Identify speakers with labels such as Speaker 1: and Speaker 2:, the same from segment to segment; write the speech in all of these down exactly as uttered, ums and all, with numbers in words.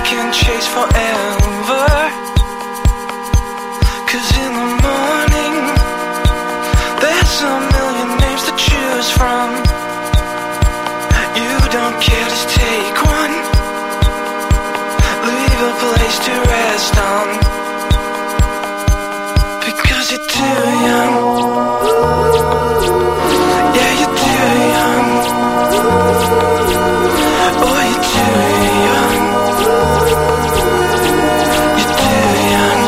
Speaker 1: can chase forever. Cause in the morning there's a million names to choose from. You don't care, just take one. Leave a place to rest on. Because you're too young. Yeah, you're too young. Oh, you're too young. You're too young.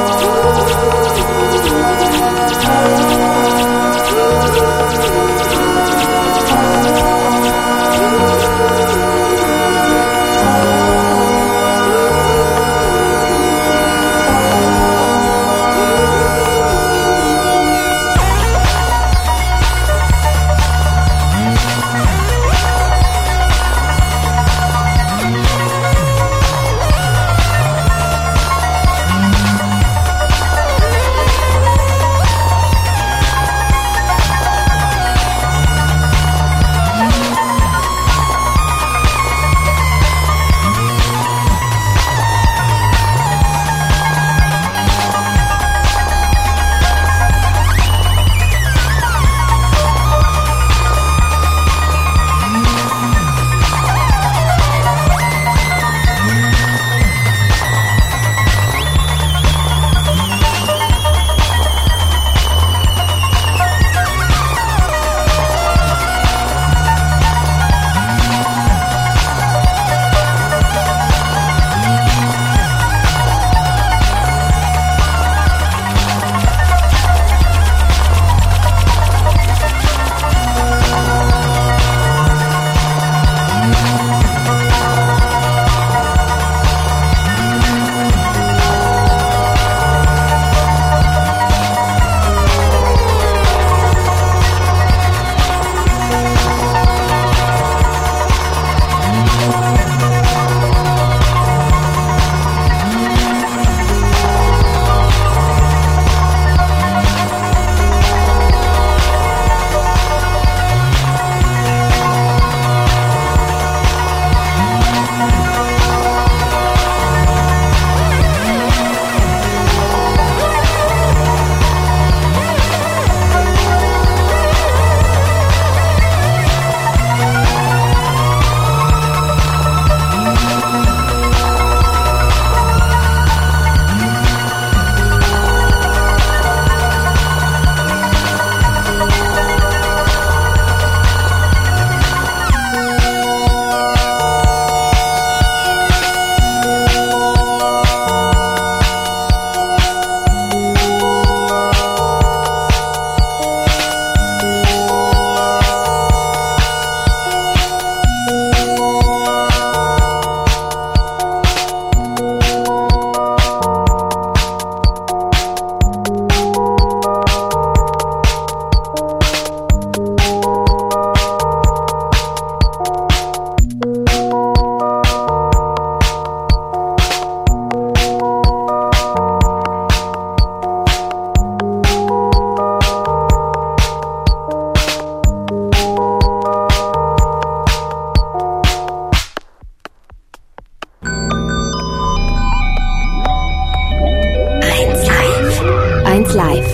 Speaker 2: eins Live.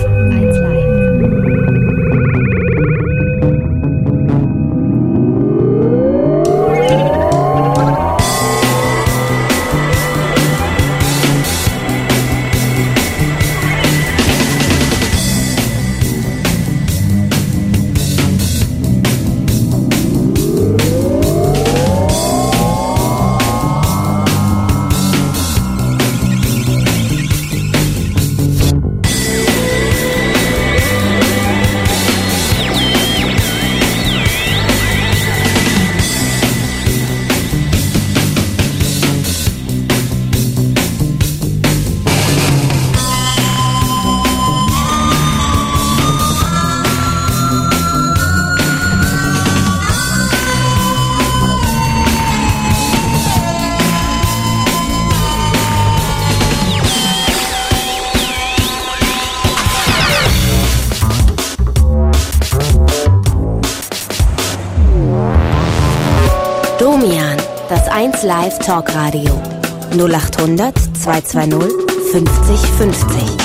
Speaker 3: Domian, das eins Live Talkradio.
Speaker 2: null achthundert zweihundertzwanzig fünfzig fünfzig.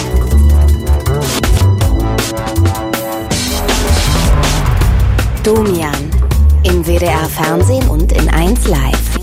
Speaker 2: Domian im W D R Fernsehen und in eins Live.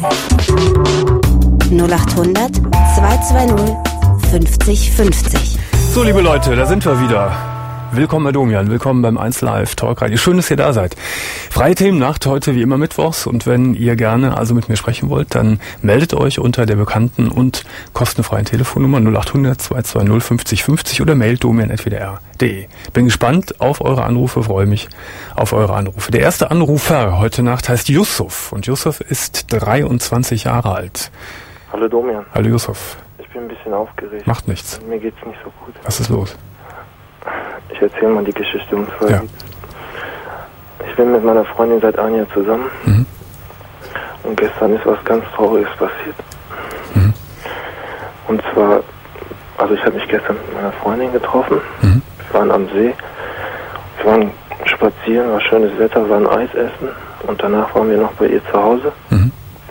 Speaker 2: null achthundert zweihundertzwanzig fünfzig fünfzig.
Speaker 3: So, liebe Leute, da sind wir wieder. Willkommen bei Domian, willkommen beim eins Live Talkradio. Schön, dass ihr da seid. Freie Themennacht heute wie immer mittwochs, und wenn ihr gerne also mit mir sprechen wollt, dann meldet euch unter der bekannten und kostenfreien Telefonnummer null achthundert zweihundertzwanzig fünfzig fünfzig oder mailt domian at w d r punkt d e. Bin gespannt auf eure Anrufe, freue mich auf eure Anrufe. Der erste Anrufer heute Nacht heißt Yusuf, und Yusuf ist dreiundzwanzig Jahre alt.
Speaker 4: Hallo Domian.
Speaker 3: Hallo Yusuf.
Speaker 4: Ich bin ein bisschen aufgeregt.
Speaker 3: Macht nichts.
Speaker 4: Mir geht's nicht so gut.
Speaker 3: Was ist los?
Speaker 4: Ich erzähle mal die Geschichte. Und zwar
Speaker 3: ja.
Speaker 4: Ich bin mit meiner Freundin seit einem Jahr zusammen.
Speaker 3: Mhm.
Speaker 4: Und gestern ist was ganz Trauriges passiert.
Speaker 3: Mhm.
Speaker 4: Und zwar, also ich habe mich gestern mit meiner Freundin getroffen.
Speaker 3: Mhm.
Speaker 4: Wir waren am See. Wir waren spazieren, war schönes Wetter, waren Eis essen. Und danach waren wir noch bei ihr zu Hause.
Speaker 3: Mhm.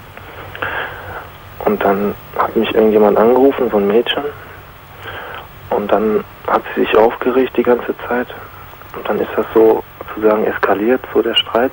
Speaker 4: Und dann hat mich irgendjemand angerufen, so ein Mädchen. Und dann hat sie sich aufgeregt die ganze Zeit. Und dann ist das so sozusagen eskaliert, so der Streit.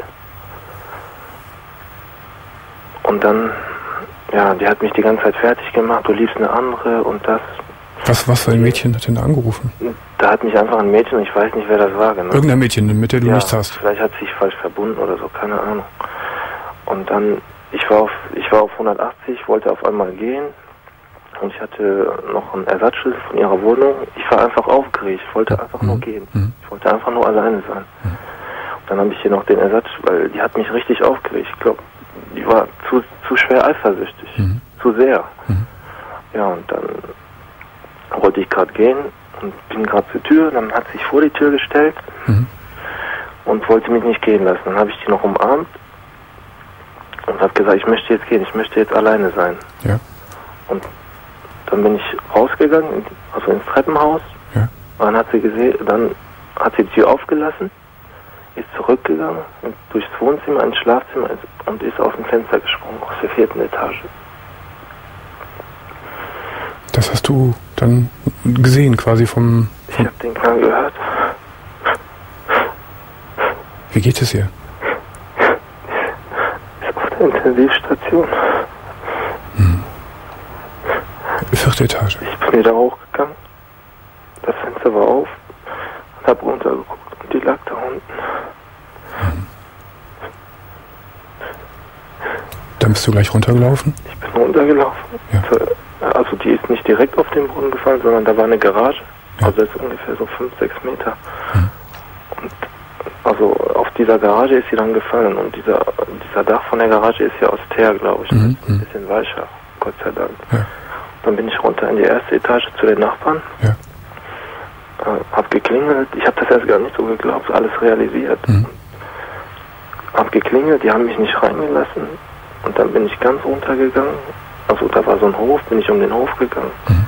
Speaker 4: Und dann, ja, die hat mich die ganze Zeit fertig gemacht. Du liebst eine andere und das.
Speaker 3: Was, was für ein Mädchen hat denn da angerufen?
Speaker 4: Da hat mich einfach ein Mädchen, ich weiß nicht, wer das war genau.
Speaker 3: Irgendein Mädchen, mit der du
Speaker 4: ja,
Speaker 3: nichts hast.
Speaker 4: Vielleicht hat sie sich falsch verbunden oder so, keine Ahnung. Und dann, ich war auf, ich war auf hundertachtzig, wollte auf einmal gehen. Und ich hatte noch einen Ersatzschlüssel von ihrer Wohnung. Ich war einfach aufgeregt. Ich wollte einfach mhm. nur gehen.
Speaker 3: Mhm.
Speaker 4: Ich wollte einfach nur alleine sein. Mhm. Und dann habe ich hier noch den Ersatz, weil die hat mich richtig aufgeregt. Ich glaube, die war zu, zu schwer eifersüchtig. Mhm. Zu sehr. Mhm. Ja, und dann wollte ich gerade gehen und bin gerade zur Tür. Dann hat sie sich vor die Tür gestellt mhm. und wollte mich nicht gehen lassen. Dann habe ich die noch umarmt und habe gesagt, ich möchte jetzt gehen. Ich möchte jetzt alleine sein.
Speaker 3: Ja.
Speaker 4: Und dann bin ich rausgegangen, also ins Treppenhaus.
Speaker 3: Ja.
Speaker 4: Dann hat sie gesehen, dann hat sie die Tür aufgelassen, ist zurückgegangen und durchs Wohnzimmer ins Schlafzimmer und ist aus dem Fenster gesprungen, aus der vierten Etage.
Speaker 3: Das hast du dann gesehen, quasi vom... vom
Speaker 4: ich habe den Knall gehört.
Speaker 3: Wie geht es ihr?
Speaker 4: Ist auf der Intensivstation.
Speaker 3: Hm. Vierte Etage.
Speaker 4: Ich bin wieder hochgegangen. Das Fenster war auf. Und hab runtergeguckt. Und die lag da unten.
Speaker 3: Hm. Dann bist du gleich runtergelaufen?
Speaker 4: Ich bin runtergelaufen.
Speaker 3: Ja.
Speaker 4: Also die ist nicht direkt auf den Boden gefallen, sondern da war eine Garage.
Speaker 3: Ja.
Speaker 4: Also das ist ungefähr so fünf, sechs Meter.
Speaker 3: Hm.
Speaker 4: Und also auf dieser Garage ist sie dann gefallen. Und dieser, dieser Dach von der Garage ist ja aus Teer, glaube ich.
Speaker 3: Mhm.
Speaker 4: Ein bisschen weicher, Gott sei Dank.
Speaker 3: Ja.
Speaker 4: Dann bin ich runter in die erste Etage zu den Nachbarn.
Speaker 3: Ja.
Speaker 4: Äh, hab geklingelt. Ich habe das erst gar nicht so geglaubt, alles realisiert.
Speaker 3: Mhm.
Speaker 4: Hab geklingelt, die haben mich nicht reingelassen. Und dann bin ich ganz runtergegangen. Also da war so ein Hof, bin ich um den Hof gegangen.
Speaker 3: Mhm.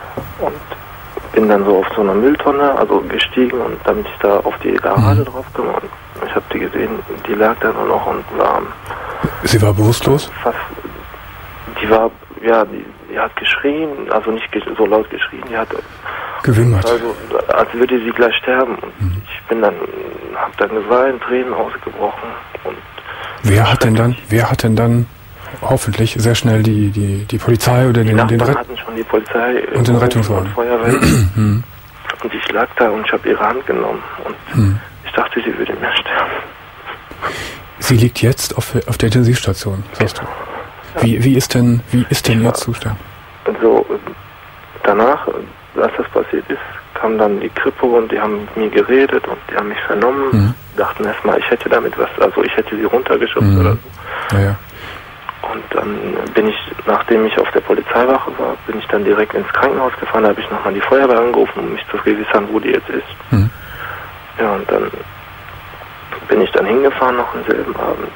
Speaker 4: Und bin dann so auf so einer Mülltonne, also gestiegen, und damit ich da auf die Garage mhm. drauf komme. Und ich habe die gesehen, die lag da nur noch und war...
Speaker 3: Sie war bewusstlos?
Speaker 4: Fast, die war, ja, die, die hat geschrien, also nicht ge- so laut geschrien, die hat...
Speaker 3: Gewimmert.
Speaker 4: Also, als würde sie gleich sterben. Und mhm. ich bin dann, hab dann geweint, Tränen ausgebrochen. Und
Speaker 3: wer hat denn dann, wer hat denn dann hoffentlich sehr schnell die, die, die Polizei oder den,
Speaker 4: die
Speaker 3: den
Speaker 4: Ret- hatten schon die Polizei
Speaker 3: und den Rettungswagen
Speaker 4: und Feuerwehr.
Speaker 3: mhm.
Speaker 4: Und ich lag da und ich habe ihre Hand genommen. Und mhm. ich dachte, sie würde mir sterben.
Speaker 3: Sie liegt jetzt auf, auf der Intensivstation, sagst
Speaker 4: genau.
Speaker 3: du. Wie, wie ist denn, wie ist denn
Speaker 4: ich
Speaker 3: Ihr
Speaker 4: war,
Speaker 3: Zustand?
Speaker 4: Also danach, als das passiert ist, kam dann die Kripo und die haben mit mir geredet und die haben mich vernommen.
Speaker 3: Mhm.
Speaker 4: Dachten erstmal, ich hätte damit was, also ich hätte sie runtergeschubst mhm. oder so.
Speaker 3: Ja, ja.
Speaker 4: Und dann bin ich, nachdem ich auf der Polizeiwache war, bin ich dann direkt ins Krankenhaus gefahren. Da habe ich nochmal die Feuerwehr angerufen, um mich zu vergewissern, wo die jetzt ist.
Speaker 3: Mhm.
Speaker 4: Ja, und dann bin ich dann hingefahren noch am selben Abend.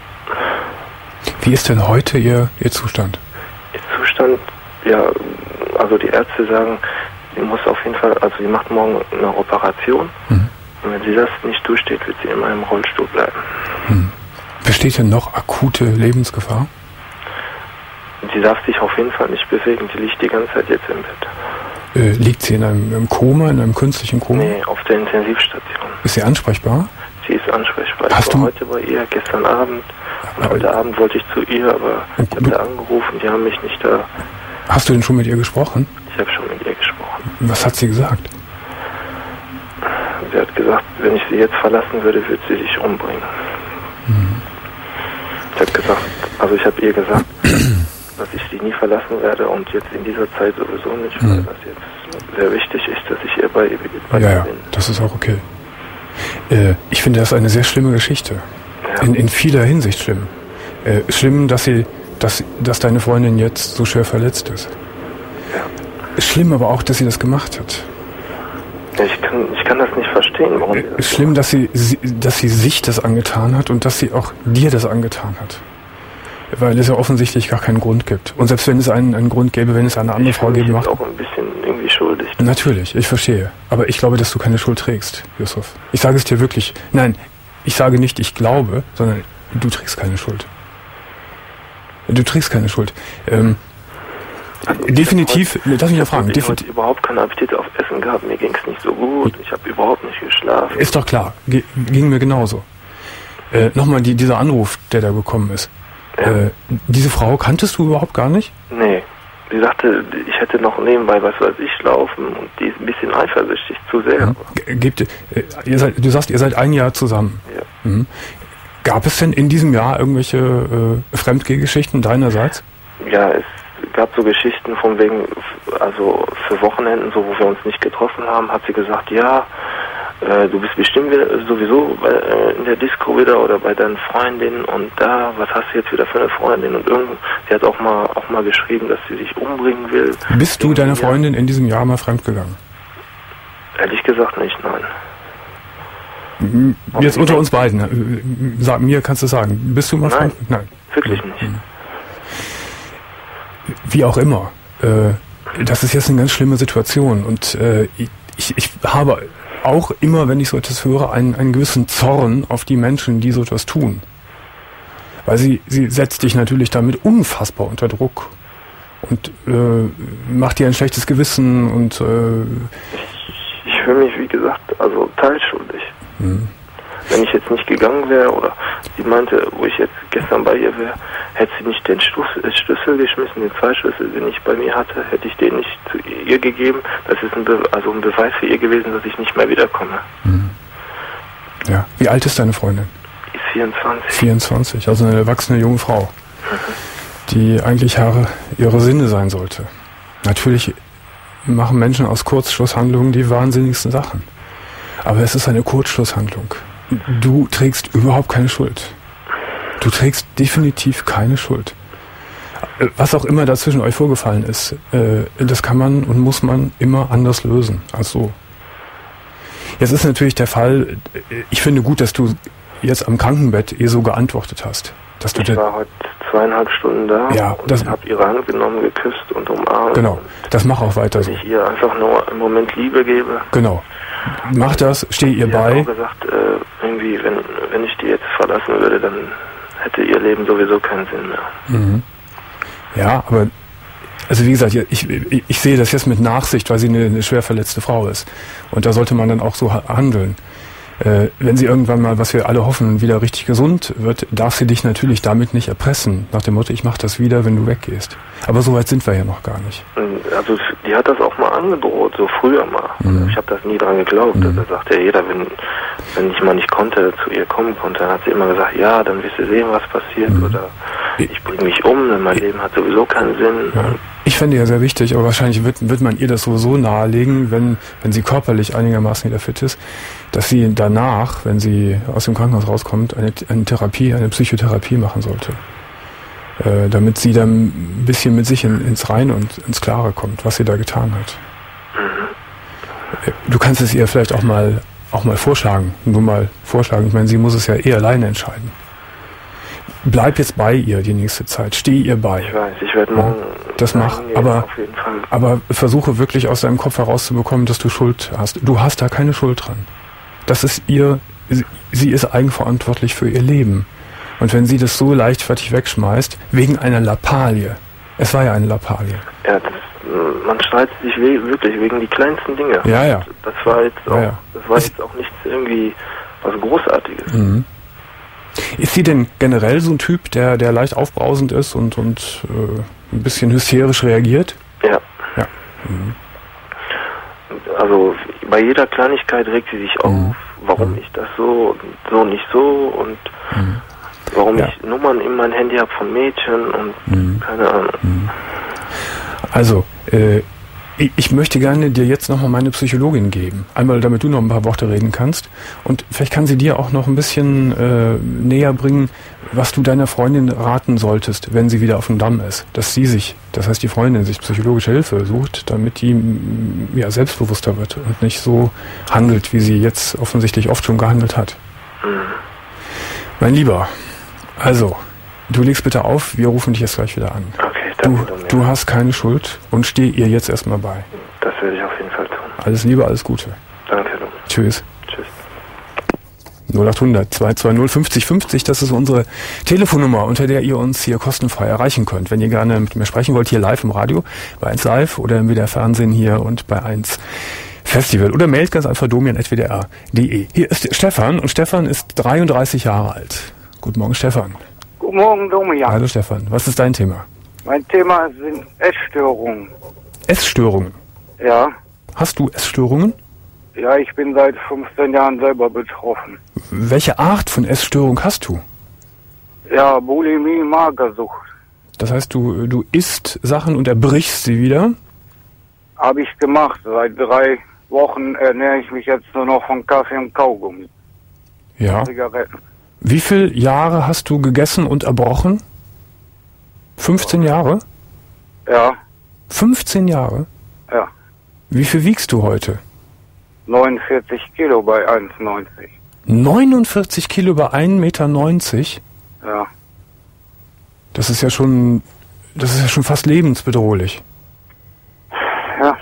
Speaker 3: Wie ist denn heute Ihr, Ihr Zustand?
Speaker 4: Ihr Zustand, ja, also die Ärzte sagen, sie muss auf jeden Fall, also sie macht morgen eine Operation. Mhm. Und wenn sie das nicht durchsteht, wird sie immer im Rollstuhl bleiben.
Speaker 3: Mhm. Besteht denn noch akute Lebensgefahr?
Speaker 4: sie darf sich auf jeden Fall nicht bewegen. Die liegt die ganze Zeit jetzt im Bett.
Speaker 3: Äh, liegt sie in einem, einem Koma, in einem künstlichen Koma?
Speaker 4: Nee, auf der Intensivstation.
Speaker 3: Ist sie ansprechbar?
Speaker 4: Sie ist ansprechbar.
Speaker 3: Hast
Speaker 4: ich war
Speaker 3: du...
Speaker 4: heute bei ihr, gestern Abend. Und
Speaker 3: aber
Speaker 4: heute Abend wollte ich zu ihr, aber ich habe
Speaker 3: du...
Speaker 4: da angerufen, die haben mich nicht da...
Speaker 3: Hast du denn schon mit ihr gesprochen?
Speaker 4: Ich habe schon mit ihr gesprochen.
Speaker 3: Was hat sie gesagt?
Speaker 4: Sie hat gesagt, wenn ich sie jetzt verlassen würde, würde sie sich umbringen.
Speaker 3: Mhm.
Speaker 4: Ich habe gesagt, also ich habe ihr gesagt, dass ich sie nie verlassen werde und jetzt in dieser Zeit sowieso nicht, weil mhm. das jetzt sehr wichtig ist, dass ich ihr bei, bei
Speaker 3: ja,
Speaker 4: ihr
Speaker 3: ja,
Speaker 4: bin.
Speaker 3: Das ist auch okay. Äh, ich finde das eine sehr schlimme Geschichte. Ja. In, in vieler Hinsicht schlimm. Äh, schlimm, dass sie, dass, dass deine Freundin jetzt so schwer verletzt ist.
Speaker 4: Ja.
Speaker 3: Schlimm aber auch, dass sie das gemacht hat.
Speaker 4: Ja, ich kann, ich kann das nicht verstehen, warum sie das
Speaker 3: Schlimm, dass sie, sie, dass sie sich das angetan hat und dass sie auch dir das angetan hat. Weil es ja offensichtlich gar keinen Grund gibt. Und selbst wenn es einen, einen Grund gäbe, wenn es eine andere
Speaker 4: ich
Speaker 3: Frau gäbe, macht...
Speaker 4: Ich bin auch ein bisschen irgendwie schuldig.
Speaker 3: Natürlich, ich verstehe. Aber ich glaube, dass du keine Schuld trägst, Yusuf. Ich sage es dir wirklich. Nein, ich sage nicht, ich glaube, sondern du trägst keine Schuld. Du trägst keine Schuld. Ähm, also definitiv, heute, lass mich ja fragen.
Speaker 4: Ich habe überhaupt keinen Appetit auf Essen gehabt, mir ging es nicht so gut, ich habe überhaupt nicht geschlafen.
Speaker 3: Ist doch klar, Ge- ging mir genauso. Äh, Nochmal die, dieser Anruf, der da gekommen ist. Ja. Äh, diese Frau kanntest du überhaupt gar nicht?
Speaker 4: Nee. Sie sagte, ich hätte noch nebenbei, was weiß ich, laufen und die ist ein bisschen eifersüchtig, zu sehr.
Speaker 3: Mhm. Gebt, äh, ihr seid, du sagst, ihr seid ein Jahr zusammen.
Speaker 4: Ja.
Speaker 3: Mhm. Gab es denn in diesem Jahr irgendwelche äh, Fremdgehgeschichten deinerseits?
Speaker 4: Ja, es gab so Geschichten von wegen, also für Wochenenden, so wo wir uns nicht getroffen haben, hat sie gesagt, ja, äh, du bist bestimmt wieder, sowieso bei, äh, in der Disco wieder oder bei deinen Freundinnen und da, was hast du jetzt wieder für eine Freundin? Und irgend, sie hat auch mal auch mal geschrieben, dass sie sich umbringen will.
Speaker 3: Bist du deiner Freundin in diesem Jahr mal fremdgegangen?
Speaker 4: Ehrlich gesagt nicht, nein.
Speaker 3: Jetzt unter uns beiden, sag mir, kannst du sagen, bist du mal
Speaker 4: nein,
Speaker 3: fremd? Nein,
Speaker 4: wirklich nicht.
Speaker 3: Wie auch immer, äh, das ist jetzt eine ganz schlimme Situation und äh, ich, ich habe auch immer, wenn ich so etwas höre, einen, einen gewissen Zorn auf die Menschen, die so etwas tun. Weil sie, sie setzt dich natürlich damit unfassbar unter Druck und äh, macht dir ein schlechtes Gewissen und äh,
Speaker 4: ich, ich fühle mich, wie gesagt, also teilschuldig.
Speaker 3: Mhm.
Speaker 4: Wenn ich jetzt nicht gegangen wäre oder sie meinte, wo ich jetzt gestern bei ihr wäre, hätte sie nicht den Schlüssel, Schlüssel geschmissen, den Zweitschlüssel, den ich bei mir hatte, hätte ich den nicht zu ihr gegeben. Das ist ein, Be- also ein Beweis für ihr gewesen, dass ich nicht mehr wiederkomme.
Speaker 3: Mhm. Ja. Wie alt ist deine Freundin?
Speaker 4: Die ist vierundzwanzig.
Speaker 3: vierundzwanzig, also eine erwachsene junge Frau, mhm. die eigentlich Herr ihrer Sinne sein sollte. Natürlich machen Menschen aus Kurzschlusshandlungen die wahnsinnigsten Sachen. Aber es ist eine Kurzschlusshandlung. Du trägst überhaupt keine Schuld. Du trägst definitiv keine Schuld. Was auch immer da zwischen euch vorgefallen ist, äh, das kann man und muss man immer anders lösen als so. Jetzt ist natürlich der Fall, ich finde gut, dass du jetzt am Krankenbett ihr so geantwortet hast. Dass du
Speaker 4: ich war heute zweieinhalb Stunden da
Speaker 3: ja,
Speaker 4: und
Speaker 3: das,
Speaker 4: habe ihre Hand genommen, geküsst und umarmt.
Speaker 3: Genau, das mach auch weiter so.
Speaker 4: Dass ich ihr einfach nur im Moment Liebe gebe.
Speaker 3: Genau. Mach das, steh ihr
Speaker 4: sie
Speaker 3: bei.
Speaker 4: Sie hat auch gesagt, äh, irgendwie, wenn, wenn ich die jetzt verlassen würde, dann hätte ihr Leben sowieso keinen Sinn mehr.
Speaker 3: Mhm. Ja, aber, also wie gesagt, ich, ich, ich sehe das jetzt mit Nachsicht, weil sie eine, eine schwer verletzte Frau ist. Und da sollte man dann auch so handeln. Äh, wenn sie irgendwann mal, was wir alle hoffen, wieder richtig gesund wird, darf sie dich natürlich damit nicht erpressen. Nach dem Motto, ich mach das wieder, wenn du weggehst. Aber so weit sind wir ja noch gar nicht.
Speaker 4: Also die hat das auch mal angedroht, so früher mal. Mhm. Ich habe das nie dran geglaubt. Mhm. Da sagt ja jeder, wenn, wenn ich mal nicht konnte, zu ihr kommen konnte, dann hat sie immer gesagt, ja, dann wirst du sehen, was passiert. Mhm. Oder ich bringe mich um, denn mein Leben hat sowieso keinen Sinn.
Speaker 3: Ja. Ich fände ja sehr wichtig, aber wahrscheinlich wird, wird man ihr das sowieso nahelegen, wenn, wenn sie körperlich einigermaßen wieder fit ist, dass sie danach, wenn sie aus dem Krankenhaus rauskommt, eine, eine Therapie, eine Psychotherapie machen sollte. Äh, damit sie dann ein bisschen mit sich in, ins Reine und ins Klare kommt, was sie da getan hat. Mhm. Du kannst es ihr vielleicht auch mal, auch mal vorschlagen, nur mal vorschlagen. Ich meine, sie muss es ja eh alleine entscheiden. Bleib jetzt bei ihr die nächste Zeit, steh ihr bei.
Speaker 4: Ich weiß, ich werde morgen...
Speaker 3: Das mach, aber, aber versuche wirklich aus deinem Kopf herauszubekommen, dass du Schuld hast. Du hast da keine Schuld dran. Das ist ihr, sie, sie ist eigenverantwortlich für ihr Leben. Und wenn sie das so leichtfertig wegschmeißt, wegen einer Lappalie, Es war ja eine Lappalie.
Speaker 4: Ja, das, man streitet sich we- wirklich wegen die kleinsten Dinge.
Speaker 3: Ja, ja.
Speaker 4: Das war jetzt auch,
Speaker 3: Ja, ja.
Speaker 4: das war jetzt auch nichts irgendwie was Großartiges.
Speaker 3: Mhm. Ist sie denn generell so ein Typ, der, der leicht aufbrausend ist und, und äh, ein bisschen hysterisch reagiert?
Speaker 4: Ja.
Speaker 3: Ja. Mhm.
Speaker 4: Also bei jeder Kleinigkeit regt sie sich auf,
Speaker 3: Mhm.
Speaker 4: warum
Speaker 3: Mhm.
Speaker 4: ich das so, so nicht so und
Speaker 3: Mhm.
Speaker 4: warum
Speaker 3: Ja.
Speaker 4: ich Nummern in mein Handy habe von Mädchen und
Speaker 3: Mhm.
Speaker 4: keine Ahnung.
Speaker 3: Also, äh, ich, ich möchte gerne dir jetzt nochmal meine Psychologin geben. Einmal, damit du noch ein paar Worte reden kannst. Und vielleicht kann sie dir auch noch ein bisschen äh, näher bringen, was du deiner Freundin raten solltest, wenn sie wieder auf dem Damm ist. Dass sie sich, das heißt die Freundin, sich psychologische Hilfe sucht, damit die m, ja, selbstbewusster wird und nicht so handelt, wie sie jetzt offensichtlich oft schon gehandelt hat.
Speaker 4: Mhm.
Speaker 3: Mein Lieber, also, du legst bitte auf, wir rufen dich jetzt gleich wieder an.
Speaker 4: Okay,
Speaker 3: Du,
Speaker 4: danke. Domian.
Speaker 3: du hast keine Schuld und steh ihr jetzt erstmal bei.
Speaker 4: Das werde ich auf jeden Fall tun.
Speaker 3: Alles Liebe, alles Gute.
Speaker 4: Danke, Domian.
Speaker 3: Tschüss.
Speaker 4: Tschüss.
Speaker 3: null acht hundert zwei zwei null fünfzig fünfzig, das ist unsere Telefonnummer, unter der ihr uns hier kostenfrei erreichen könnt. Wenn ihr gerne mit mir sprechen wollt, hier live im Radio, bei eins Live oder im W D R Fernsehen hier und bei eins Festival. Oder mailt ganz einfach domian at w d r punkt d e. Hier ist Stefan und Stefan ist dreiunddreißig Jahre alt. Guten Morgen, Stefan.
Speaker 5: Guten Morgen, Domian.
Speaker 3: Hallo Stefan, was ist dein Thema?
Speaker 5: Mein Thema sind Essstörungen.
Speaker 3: Essstörungen.
Speaker 5: Ja,
Speaker 3: Hast du Essstörungen?
Speaker 5: ja, ich bin seit fünfzehn Jahren selber betroffen.
Speaker 3: Welche Art von Essstörung hast du?
Speaker 5: Ja, Bulimie, Magersucht.
Speaker 3: Das heißt, du, du isst Sachen und erbrichst sie wieder?
Speaker 5: Habe ich gemacht. Seit drei Wochen ernähre ich mich jetzt nur noch von Kaffee und Kaugummi.
Speaker 3: Ja.
Speaker 5: Zigaretten.
Speaker 3: Wie viele Jahre hast du gegessen und erbrochen? fünfzehn Jahre?
Speaker 5: Ja,
Speaker 3: fünfzehn Jahre?
Speaker 5: ja.
Speaker 3: Wie viel wiegst du heute?
Speaker 5: neunundvierzig Kilo bei eins neunzig.
Speaker 3: neunundvierzig Kilo bei ein Meter neunzig?
Speaker 5: Ja.
Speaker 3: Das ist ja schon, das ist ja schon fast lebensbedrohlich.
Speaker 5: Ja.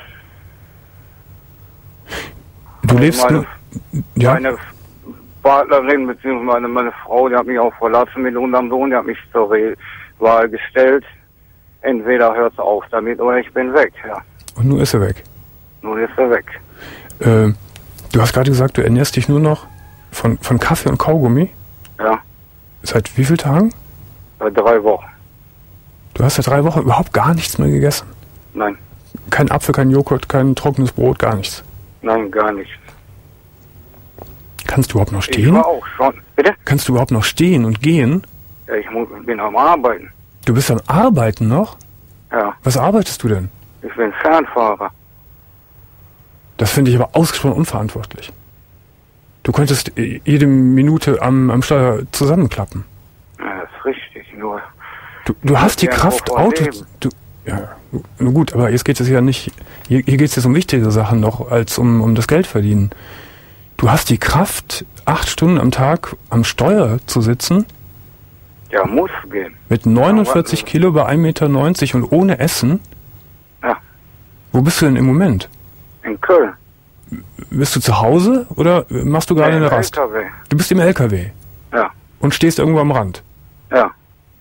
Speaker 3: Du lebst
Speaker 5: meine,
Speaker 3: nur, ja?
Speaker 5: Meine Partnerin bzw. Meine, meine Frau, die hat mich auch verlassen mit unserem Sohn, die hat mich zur Re- Wahl gestellt. Entweder hört's auf damit oder ich bin weg, ja.
Speaker 3: Und nun ist er weg.
Speaker 5: Nun ist er weg.
Speaker 3: Äh, du hast gerade gesagt, du ernährst dich nur noch von, von Kaffee und Kaugummi?
Speaker 5: Ja,
Speaker 3: Seit wie vielen Tagen?
Speaker 5: seit drei Wochen.
Speaker 3: Du hast seit drei Wochen überhaupt gar nichts mehr gegessen.
Speaker 5: Nein,
Speaker 3: Kein Apfel, kein Joghurt, kein trockenes Brot, gar nichts.
Speaker 5: nein, gar nicht.
Speaker 3: Kannst du überhaupt noch
Speaker 5: Ich
Speaker 3: stehen?
Speaker 5: war auch schon. Bitte?
Speaker 3: Kannst du überhaupt noch stehen und gehen?
Speaker 5: Ja, ich mu- bin am Arbeiten.
Speaker 3: Du bist am Arbeiten noch?
Speaker 5: Ja,
Speaker 3: Was arbeitest du denn?
Speaker 5: ich bin Fernfahrer.
Speaker 3: Das finde ich aber ausgesprochen unverantwortlich. Du könntest äh, jede Minute am, am Steuer zusammenklappen.
Speaker 5: Ja, das ist richtig, nur...
Speaker 3: Du, du hast die
Speaker 5: Ja,
Speaker 3: Kraft,
Speaker 5: wovon
Speaker 3: Auto...
Speaker 5: leben?
Speaker 3: Du, ja, nur gut, aber jetzt geht es ja nicht... Hier, hier geht es jetzt um wichtigere Sachen noch, als um, um das Geld verdienen. Du hast die Kraft, acht Stunden am Tag am Steuer zu sitzen,
Speaker 5: Ja, muss gehen.
Speaker 3: mit neunundvierzig
Speaker 5: Ja, warte.
Speaker 3: Kilo bei ein Meter neunzig und ohne Essen.
Speaker 5: Ja,
Speaker 3: Wo bist du denn im Moment?
Speaker 5: in Köln.
Speaker 3: Bist du zu Hause oder machst du gerade
Speaker 5: Ja,
Speaker 3: eine
Speaker 5: im
Speaker 3: Rast?
Speaker 5: L K W.
Speaker 3: Du bist im L K W
Speaker 5: Ja,
Speaker 3: und stehst irgendwo am Rand.
Speaker 5: ja.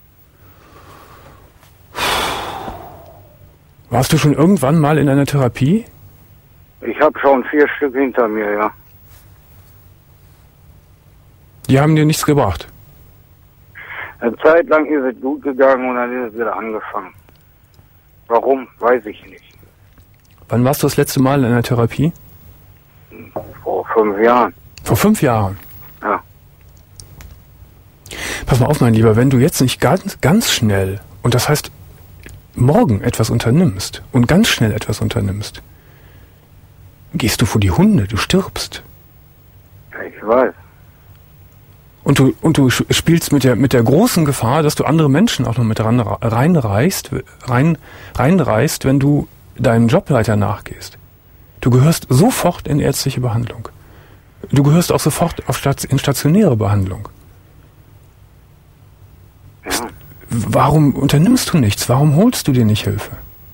Speaker 3: Warst du schon irgendwann mal in einer Therapie?
Speaker 5: Ich habe schon vier Stück hinter mir, ja.
Speaker 3: Die haben dir nichts gebracht.
Speaker 5: Eine Zeit lang ist es gut gegangen und dann ist es wieder angefangen. Warum, weiß ich nicht.
Speaker 3: Wann warst du das letzte Mal in einer Therapie?
Speaker 5: Vor fünf Jahren.
Speaker 3: Vor fünf Jahren.
Speaker 5: Ja.
Speaker 3: Pass mal auf, mein Lieber, wenn du jetzt nicht ganz, ganz schnell, und das heißt morgen etwas unternimmst und ganz schnell etwas unternimmst, gehst du vor die Hunde, du stirbst.
Speaker 5: Ja, ich weiß.
Speaker 3: Und du, und du spielst mit der, mit der großen Gefahr, dass du andere Menschen auch noch mit ran, reinreißt, rein, reinreißt, wenn du deinen Job weiter nachgehst. Du gehörst sofort in ärztliche Behandlung. Du gehörst auch sofort auf Stat- in stationäre Behandlung.
Speaker 5: Ja.
Speaker 3: Warum unternimmst du nichts? Warum holst du dir nicht Hilfe?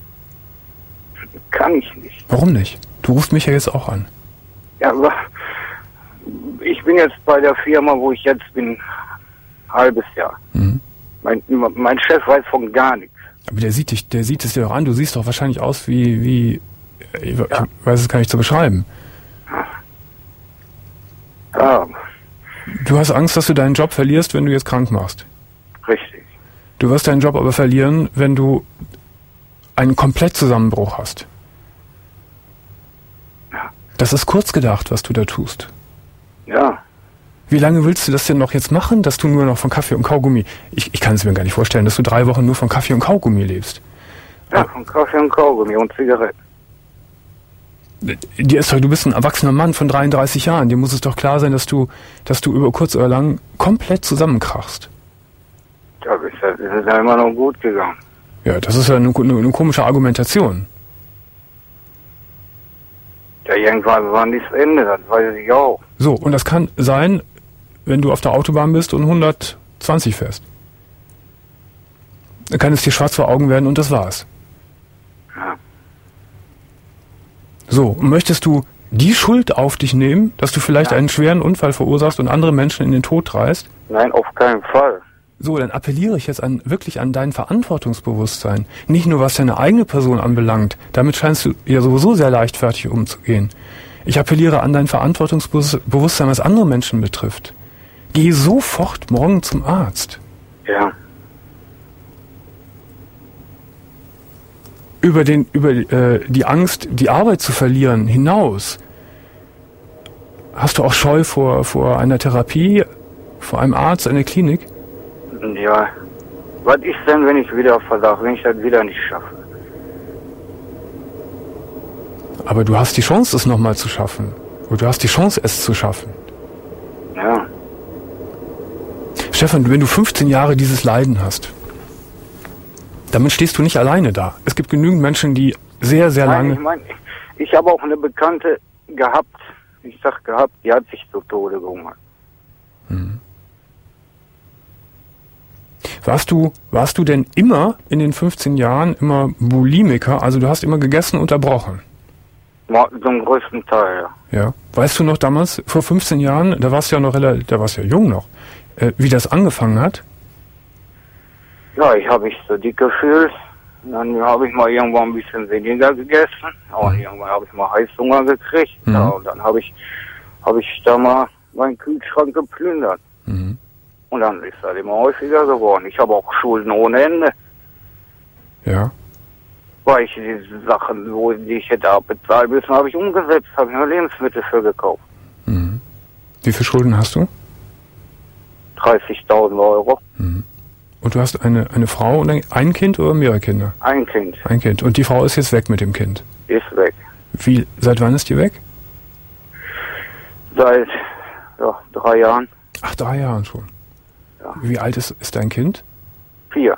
Speaker 5: Kann ich nicht.
Speaker 3: Warum nicht? Du rufst mich ja jetzt auch an.
Speaker 5: Ja, aber ich bin jetzt bei der Firma, wo ich jetzt bin, ein halbes Jahr.
Speaker 3: Mhm.
Speaker 5: Mein, mein Chef weiß von gar nichts.
Speaker 3: Aber der sieht dich, der sieht es dir doch an. Du siehst doch wahrscheinlich aus wie, wie, ich, ja. ich weiß es gar nicht zu beschreiben.
Speaker 5: Ja.
Speaker 3: Du hast Angst, dass du deinen Job verlierst, wenn du jetzt krank machst.
Speaker 5: Richtig.
Speaker 3: Du wirst deinen Job aber verlieren, wenn du einen Komplettzusammenbruch hast.
Speaker 5: Ja.
Speaker 3: Das ist kurz gedacht, was du da tust.
Speaker 5: Ja.
Speaker 3: Wie lange willst du das denn noch jetzt machen, dass du nur noch von Kaffee und Kaugummi... Ich, ich kann es mir gar nicht vorstellen, dass du drei Wochen nur von Kaffee und Kaugummi lebst.
Speaker 5: Ja, von Kaffee und Kaugummi und Zigaretten.
Speaker 3: Dir ist doch, du bist ein erwachsener Mann von dreiunddreißig Jahren. Dir muss es doch klar sein, dass du, dass du über kurz oder lang komplett zusammenkrachst.
Speaker 5: Ja, das ist ja immer noch gut gegangen.
Speaker 3: Ja, das ist ja eine, eine, eine komische Argumentation.
Speaker 5: Ja, irgendwann war nicht das Ende, das weiß ich auch.
Speaker 3: So, und das kann sein, wenn du auf der Autobahn bist und hundertzwanzig fährst. Dann kann es dir schwarz vor Augen werden und das war's.
Speaker 5: Ja.
Speaker 3: So, und möchtest du die Schuld auf dich nehmen, dass du vielleicht
Speaker 5: Nein.
Speaker 3: einen schweren Unfall verursachst und andere Menschen in den Tod treibst?
Speaker 5: Nein, auf keinen Fall.
Speaker 3: So, dann appelliere ich jetzt an, wirklich an dein Verantwortungsbewusstsein. Nicht nur was deine eigene Person anbelangt. Damit scheinst du ja sowieso sehr leichtfertig umzugehen. Ich appelliere an dein Verantwortungsbewusstsein, was andere Menschen betrifft. Geh sofort morgen zum Arzt.
Speaker 5: Ja.
Speaker 3: Über den, über äh, die Angst, die Arbeit zu verlieren, hinaus. Hast du auch Scheu vor, vor einer Therapie, vor einem Arzt, einer Klinik?
Speaker 5: Ja. Was ist denn, wenn ich wieder versage, wenn ich das wieder nicht schaffe?
Speaker 3: Aber du hast die Chance, es nochmal zu schaffen. Und du hast die Chance, es zu schaffen.
Speaker 5: Ja.
Speaker 3: Stefan, wenn du fünfzehn Jahre dieses Leiden hast, damit stehst du nicht alleine da. Es gibt genügend Menschen, die sehr, sehr
Speaker 5: Nein,
Speaker 3: lange...
Speaker 5: ich meine, ich, ich habe auch eine Bekannte gehabt, ich sag gehabt, die hat sich zu Tode gehungert.
Speaker 3: Hm. Warst du, warst du denn immer in den fünfzehn Jahren immer Bulimiker? Also du hast immer gegessen, unterbrochen?
Speaker 5: Zum größten Teil, ja.
Speaker 3: Ja. Weißt du noch damals, vor fünfzehn Jahren, da warst du ja noch relativ, da warst du ja jung noch, äh, wie das angefangen hat?
Speaker 5: Ja, ich habe mich so dick gefühlt. Dann habe ich mal irgendwann ein bisschen weniger gegessen. Und irgendwann habe ich mal Heißhunger gekriegt.
Speaker 3: Mhm.
Speaker 5: Ja, und dann habe ich, habe ich da mal meinen Kühlschrank geplündert.
Speaker 3: Mhm.
Speaker 5: Und dann ist das immer häufiger geworden. Ich habe auch Schulden ohne Ende.
Speaker 3: Ja.
Speaker 5: Weil ich diese Sachen, wo die ich hätte abbezahlen müssen, habe ich umgesetzt, habe ich nur Lebensmittel für gekauft.
Speaker 3: Mhm. Wie viel Schulden hast du?
Speaker 5: dreißigtausend Euro.
Speaker 3: Mhm. Und du hast eine, eine Frau und ein, ein Kind oder mehrere Kinder?
Speaker 5: Ein Kind.
Speaker 3: Ein Kind. Und die Frau ist jetzt weg mit dem Kind?
Speaker 5: Ist weg.
Speaker 3: Wie, seit wann ist die weg?
Speaker 5: Seit ja, drei Jahren.
Speaker 3: Ach, drei Jahren schon.
Speaker 5: Ja.
Speaker 3: Wie alt ist, ist dein Kind?
Speaker 5: Vier.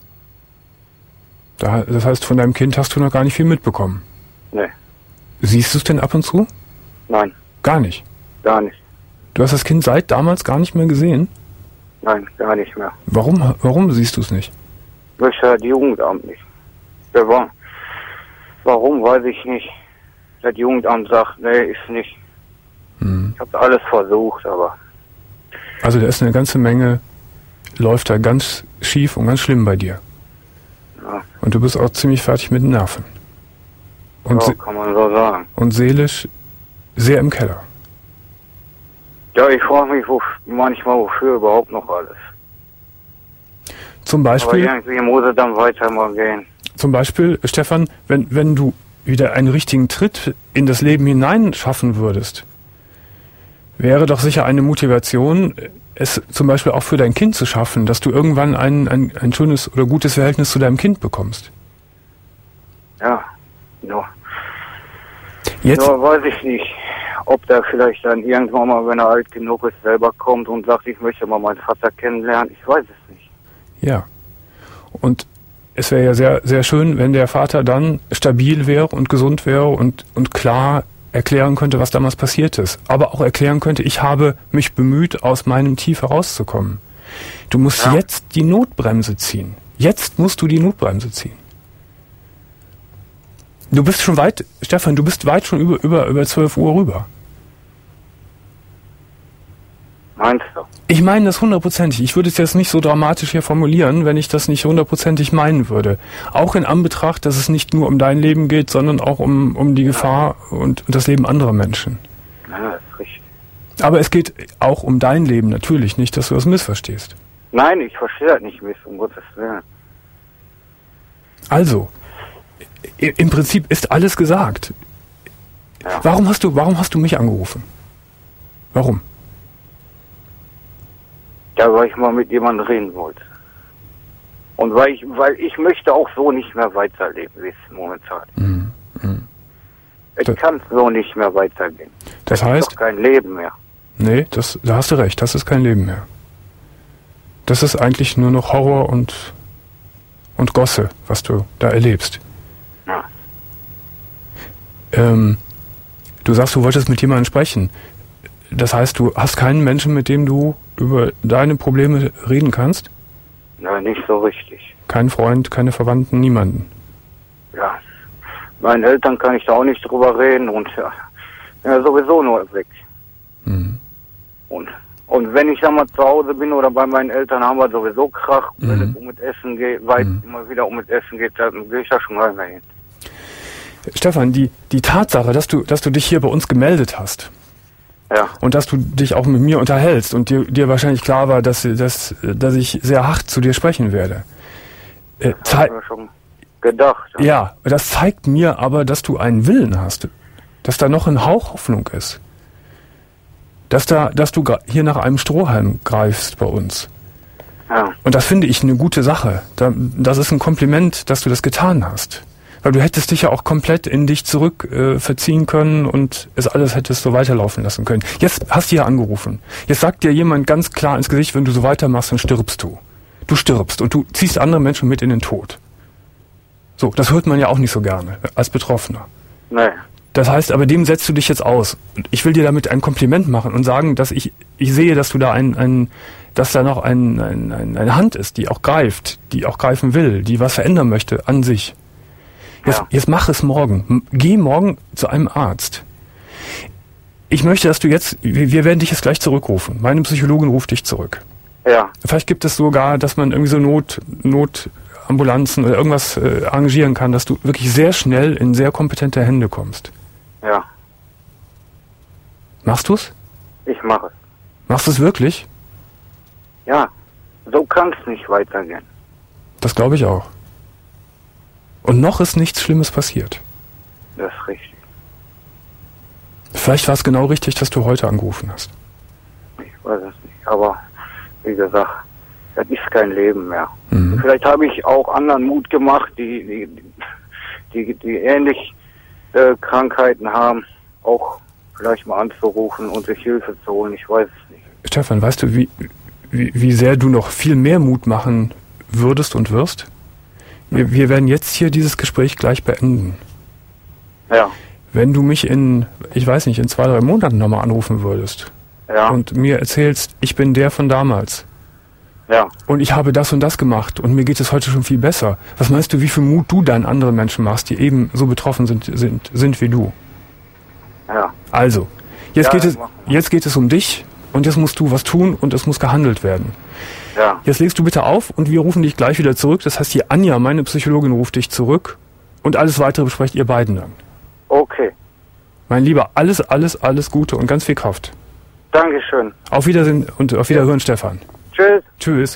Speaker 3: Da, das heißt, von deinem Kind hast du noch gar nicht viel mitbekommen.
Speaker 5: Nee.
Speaker 3: Siehst du es denn ab und zu?
Speaker 5: Nein.
Speaker 3: Gar nicht.
Speaker 5: Gar nicht.
Speaker 3: Du hast das Kind seit damals gar nicht mehr gesehen?
Speaker 5: Nein, gar nicht mehr.
Speaker 3: Warum, warum siehst du es nicht?
Speaker 5: Möchte das Jugendamt nicht. Der war, warum, weiß ich nicht. Das Jugendamt sagt, nee, ist nicht.
Speaker 3: Hm.
Speaker 5: Ich habe alles versucht, aber...
Speaker 3: Also da ist eine ganze Menge, läuft da ganz schief und ganz schlimm bei dir.
Speaker 5: Ja.
Speaker 3: Und du bist auch ziemlich fertig mit den Nerven. Und,
Speaker 5: Ja, kann man so sagen.
Speaker 3: und seelisch sehr im Keller.
Speaker 5: Ja, ich frage mich wo, manchmal, wofür überhaupt noch alles.
Speaker 3: Zum
Speaker 5: Aber
Speaker 3: Beispiel,
Speaker 5: irgendwie muss es dann weiter mal gehen.
Speaker 3: zum Beispiel, Stefan, wenn, wenn du wieder einen richtigen Tritt in das Leben hinein schaffen würdest, wäre doch sicher eine Motivation, es zum Beispiel auch für dein Kind zu schaffen, dass du irgendwann ein, ein, ein schönes oder gutes Verhältnis zu deinem Kind bekommst.
Speaker 5: Ja, nur,
Speaker 3: Jetzt,
Speaker 5: nur weiß ich nicht, ob der vielleicht dann irgendwann mal, wenn er alt genug ist, selber kommt und sagt, ich möchte mal meinen Vater kennenlernen. Ich weiß es nicht.
Speaker 3: ja. Und es wäre ja sehr, sehr schön, wenn der Vater dann stabil wäre und gesund wäre und, und klar erklären könnte, was damals passiert ist. Aber auch erklären könnte, ich habe mich bemüht, aus meinem Tief herauszukommen. Du musst
Speaker 5: Ja.
Speaker 3: jetzt die Notbremse ziehen. Jetzt musst du die Notbremse ziehen. Du bist schon weit, Stefan, du bist weit schon über, über, über zwölf Uhr rüber.
Speaker 5: Meinst du?
Speaker 3: Ich meine das hundertprozentig. Ich würde es jetzt nicht so dramatisch hier formulieren, wenn ich das nicht hundertprozentig meinen würde. Auch in Anbetracht, dass es nicht nur um dein Leben geht, sondern auch um, um die Gefahr und, und das Leben anderer Menschen.
Speaker 5: Ja, das ist richtig.
Speaker 3: Aber es geht auch um dein Leben, natürlich. Nicht, dass du das missverstehst.
Speaker 5: Nein, ich verstehe das nicht miss, um Gottes Willen.
Speaker 3: Also, i- im Prinzip ist alles gesagt.
Speaker 5: Ja.
Speaker 3: Warum hast du, warum hast du mich angerufen? Warum?
Speaker 5: Ja, weil ich mal mit jemandem reden wollte. Und weil ich, weil ich möchte auch so nicht mehr weiterleben, wie es momentan.
Speaker 3: Mhm. Mhm.
Speaker 5: Es
Speaker 3: Das-
Speaker 5: kann so nicht mehr weitergehen.
Speaker 3: Das
Speaker 5: Es ist
Speaker 3: heißt,
Speaker 5: doch kein Leben mehr.
Speaker 3: nee, das, da hast du recht, das ist kein Leben mehr. Das ist eigentlich nur noch Horror und, und Gosse, was du da erlebst.
Speaker 5: Ja.
Speaker 3: Ähm, du sagst, du wolltest mit jemandem sprechen. Das heißt, du hast keinen Menschen, mit dem du über deine Probleme reden kannst?
Speaker 5: Nein, nicht so richtig.
Speaker 3: Keinen Freund, keine Verwandten, niemanden?
Speaker 5: Ja. Meinen Eltern kann ich da auch nicht drüber reden und ja, ja sowieso nur weg.
Speaker 3: Mhm.
Speaker 5: Und, und wenn ich dann mal zu Hause bin oder bei meinen Eltern, haben wir sowieso Krach.
Speaker 3: Mhm.
Speaker 5: Wenn es um das Essen geht, weit
Speaker 3: Mhm.
Speaker 5: immer wieder um das Essen geht, dann gehe ich da schon gar nicht mehr hin.
Speaker 3: Stefan, die, die Tatsache, dass du, dass du dich hier bei uns gemeldet hast
Speaker 5: Ja,
Speaker 3: und dass du dich auch mit mir unterhältst und dir, dir wahrscheinlich klar war, dass, dass, dass ich sehr hart zu dir sprechen werde, äh,
Speaker 5: das
Speaker 3: zei-
Speaker 5: habe ich mir schon gedacht.
Speaker 3: ja, das zeigt mir aber, dass du einen Willen hast, dass da noch ein Hauch Hoffnung ist, dass da, dass du gra- hier nach einem Strohhalm greifst bei uns.
Speaker 5: Ja,
Speaker 3: Und das finde ich eine gute Sache. Da, das ist ein Kompliment, dass du das getan hast. Weil du hättest dich ja auch komplett in dich zurück äh, verziehen können und es alles hättest so weiterlaufen lassen können. Jetzt hast du ja angerufen. Jetzt sagt dir jemand ganz klar ins Gesicht, wenn du so weitermachst, dann stirbst du. Du stirbst und du ziehst andere Menschen mit in den Tod. So, das hört man ja auch nicht so gerne als Betroffener.
Speaker 5: nee.
Speaker 3: Das heißt, aber dem setzt du dich jetzt aus. Und ich will dir damit ein Kompliment machen und sagen, dass ich, ich sehe, dass du da ein, ein dass da noch ein, ein, ein, eine Hand ist, die auch greift, die auch greifen will, die was verändern möchte an sich. Jetzt,
Speaker 5: Ja.
Speaker 3: jetzt mach es morgen. M- Geh morgen zu einem Arzt. Ich möchte, dass du jetzt, wir, wir werden dich jetzt gleich zurückrufen. Meine Psychologin ruft dich zurück.
Speaker 5: Ja,
Speaker 3: Vielleicht gibt es sogar, dass man irgendwie so Not, Notambulanzen oder irgendwas äh, arrangieren kann, dass du wirklich sehr schnell in sehr kompetente Hände kommst.
Speaker 5: ja,
Speaker 3: Machst du's?
Speaker 5: ich mache es.
Speaker 3: Machst du es wirklich?
Speaker 5: Ja, so kann es nicht weitergehen.
Speaker 3: Das glaube ich auch. Und noch ist nichts Schlimmes passiert.
Speaker 5: Das ist richtig.
Speaker 3: Vielleicht war es genau richtig, dass du heute angerufen hast.
Speaker 5: Ich weiß es nicht. Aber wie gesagt, das ist kein Leben mehr.
Speaker 3: Mhm.
Speaker 5: Vielleicht habe ich auch anderen Mut gemacht, die, die, die, die ähnlich äh, Krankheiten haben, auch vielleicht mal anzurufen und sich Hilfe zu holen. Ich weiß es nicht.
Speaker 3: Stefan, weißt du, wie, wie, wie sehr du noch viel mehr Mut machen würdest und wirst? Wir, wir werden jetzt hier dieses Gespräch gleich beenden.
Speaker 5: Ja,
Speaker 3: Wenn du mich in, ich weiß nicht, in zwei, drei Monaten nochmal anrufen würdest
Speaker 5: ja,
Speaker 3: und mir erzählst, ich bin der von damals
Speaker 5: ja,
Speaker 3: und ich habe das und das gemacht und mir geht es heute schon viel besser. Was meinst du, wie viel Mut du dann anderen Menschen machst, die eben so betroffen sind, sind, sind wie du?
Speaker 5: ja,
Speaker 3: Also, jetzt,
Speaker 5: Ja,
Speaker 3: geht
Speaker 5: das
Speaker 3: es,
Speaker 5: machen wir.
Speaker 3: jetzt geht es um dich und jetzt musst du was tun und es muss gehandelt werden.
Speaker 5: ja.
Speaker 3: Jetzt legst du bitte auf und wir rufen dich gleich wieder zurück. Das heißt, die Anja, meine Psychologin, ruft dich zurück und alles weitere besprecht ihr beiden dann.
Speaker 5: Okay.
Speaker 3: Mein Lieber, alles, alles, alles Gute und ganz viel Kraft.
Speaker 5: Dankeschön.
Speaker 3: Auf Wiedersehen und auf Wiederhören, Stefan.
Speaker 5: Tschüss.
Speaker 3: Tschüss.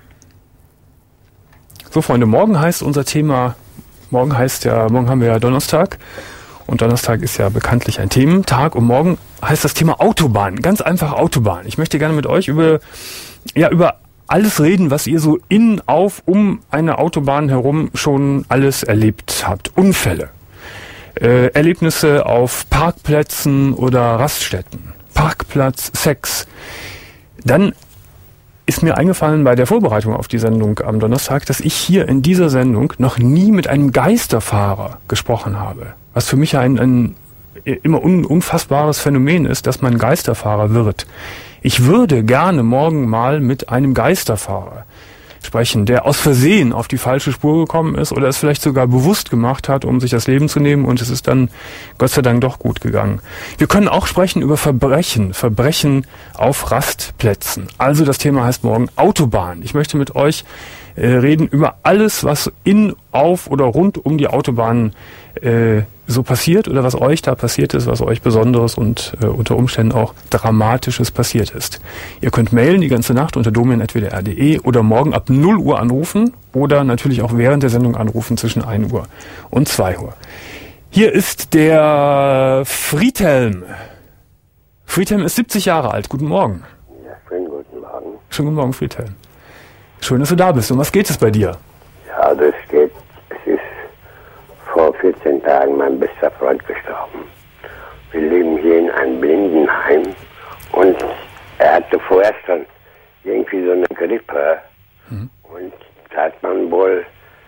Speaker 3: So, Freunde, morgen heißt unser Thema, morgen heißt ja, morgen haben wir ja Donnerstag und Donnerstag ist ja bekanntlich ein Thementag und morgen heißt das Thema Autobahn, ganz einfach Autobahn. Ich möchte gerne mit euch über, ja, über alles reden, was ihr so in, auf, um eine Autobahn herum schon alles erlebt habt. Unfälle, äh, Erlebnisse auf Parkplätzen oder Raststätten, Parkplatz, Sex. Dann ist mir eingefallen bei der Vorbereitung auf die Sendung am Donnerstag, dass ich hier in dieser Sendung noch nie mit einem Geisterfahrer gesprochen habe. Was für mich ja ein, ein immer un, unfassbares Phänomen ist, dass man Geisterfahrer wird. Ich würde gerne morgen mal mit einem Geisterfahrer sprechen, der aus Versehen auf die falsche Spur gekommen ist oder es vielleicht sogar bewusst gemacht hat, um sich das Leben zu nehmen, und es ist dann Gott sei Dank doch gut gegangen. Wir können auch sprechen über Verbrechen, Verbrechen auf Rastplätzen. Also das Thema heißt morgen Autobahn. Ich möchte mit euch äh, reden über alles, was in, auf oder rund um die Autobahn äh, so passiert oder was euch da passiert ist, was euch Besonderes und äh, unter Umständen auch Dramatisches passiert ist. Ihr könnt mailen die ganze Nacht unter domian at w d r punkt d e oder morgen ab null Uhr anrufen oder natürlich auch während der Sendung anrufen zwischen ein Uhr und zwei Uhr. Hier ist der Friedhelm. Friedhelm ist siebzig Jahre alt. Guten Morgen.
Speaker 6: Ja, schönen guten Morgen.
Speaker 3: Schönen guten Morgen, Friedhelm. Schön, dass du da bist. Um was geht es bei dir?
Speaker 6: Ja, das geht. Es ist vor vierzehn Tagen mein bester Freund gestorben. Wir leben hier in einem Blindenheim und er hatte vorher schon irgendwie so eine Grippe. Mhm. Und da hat man wohl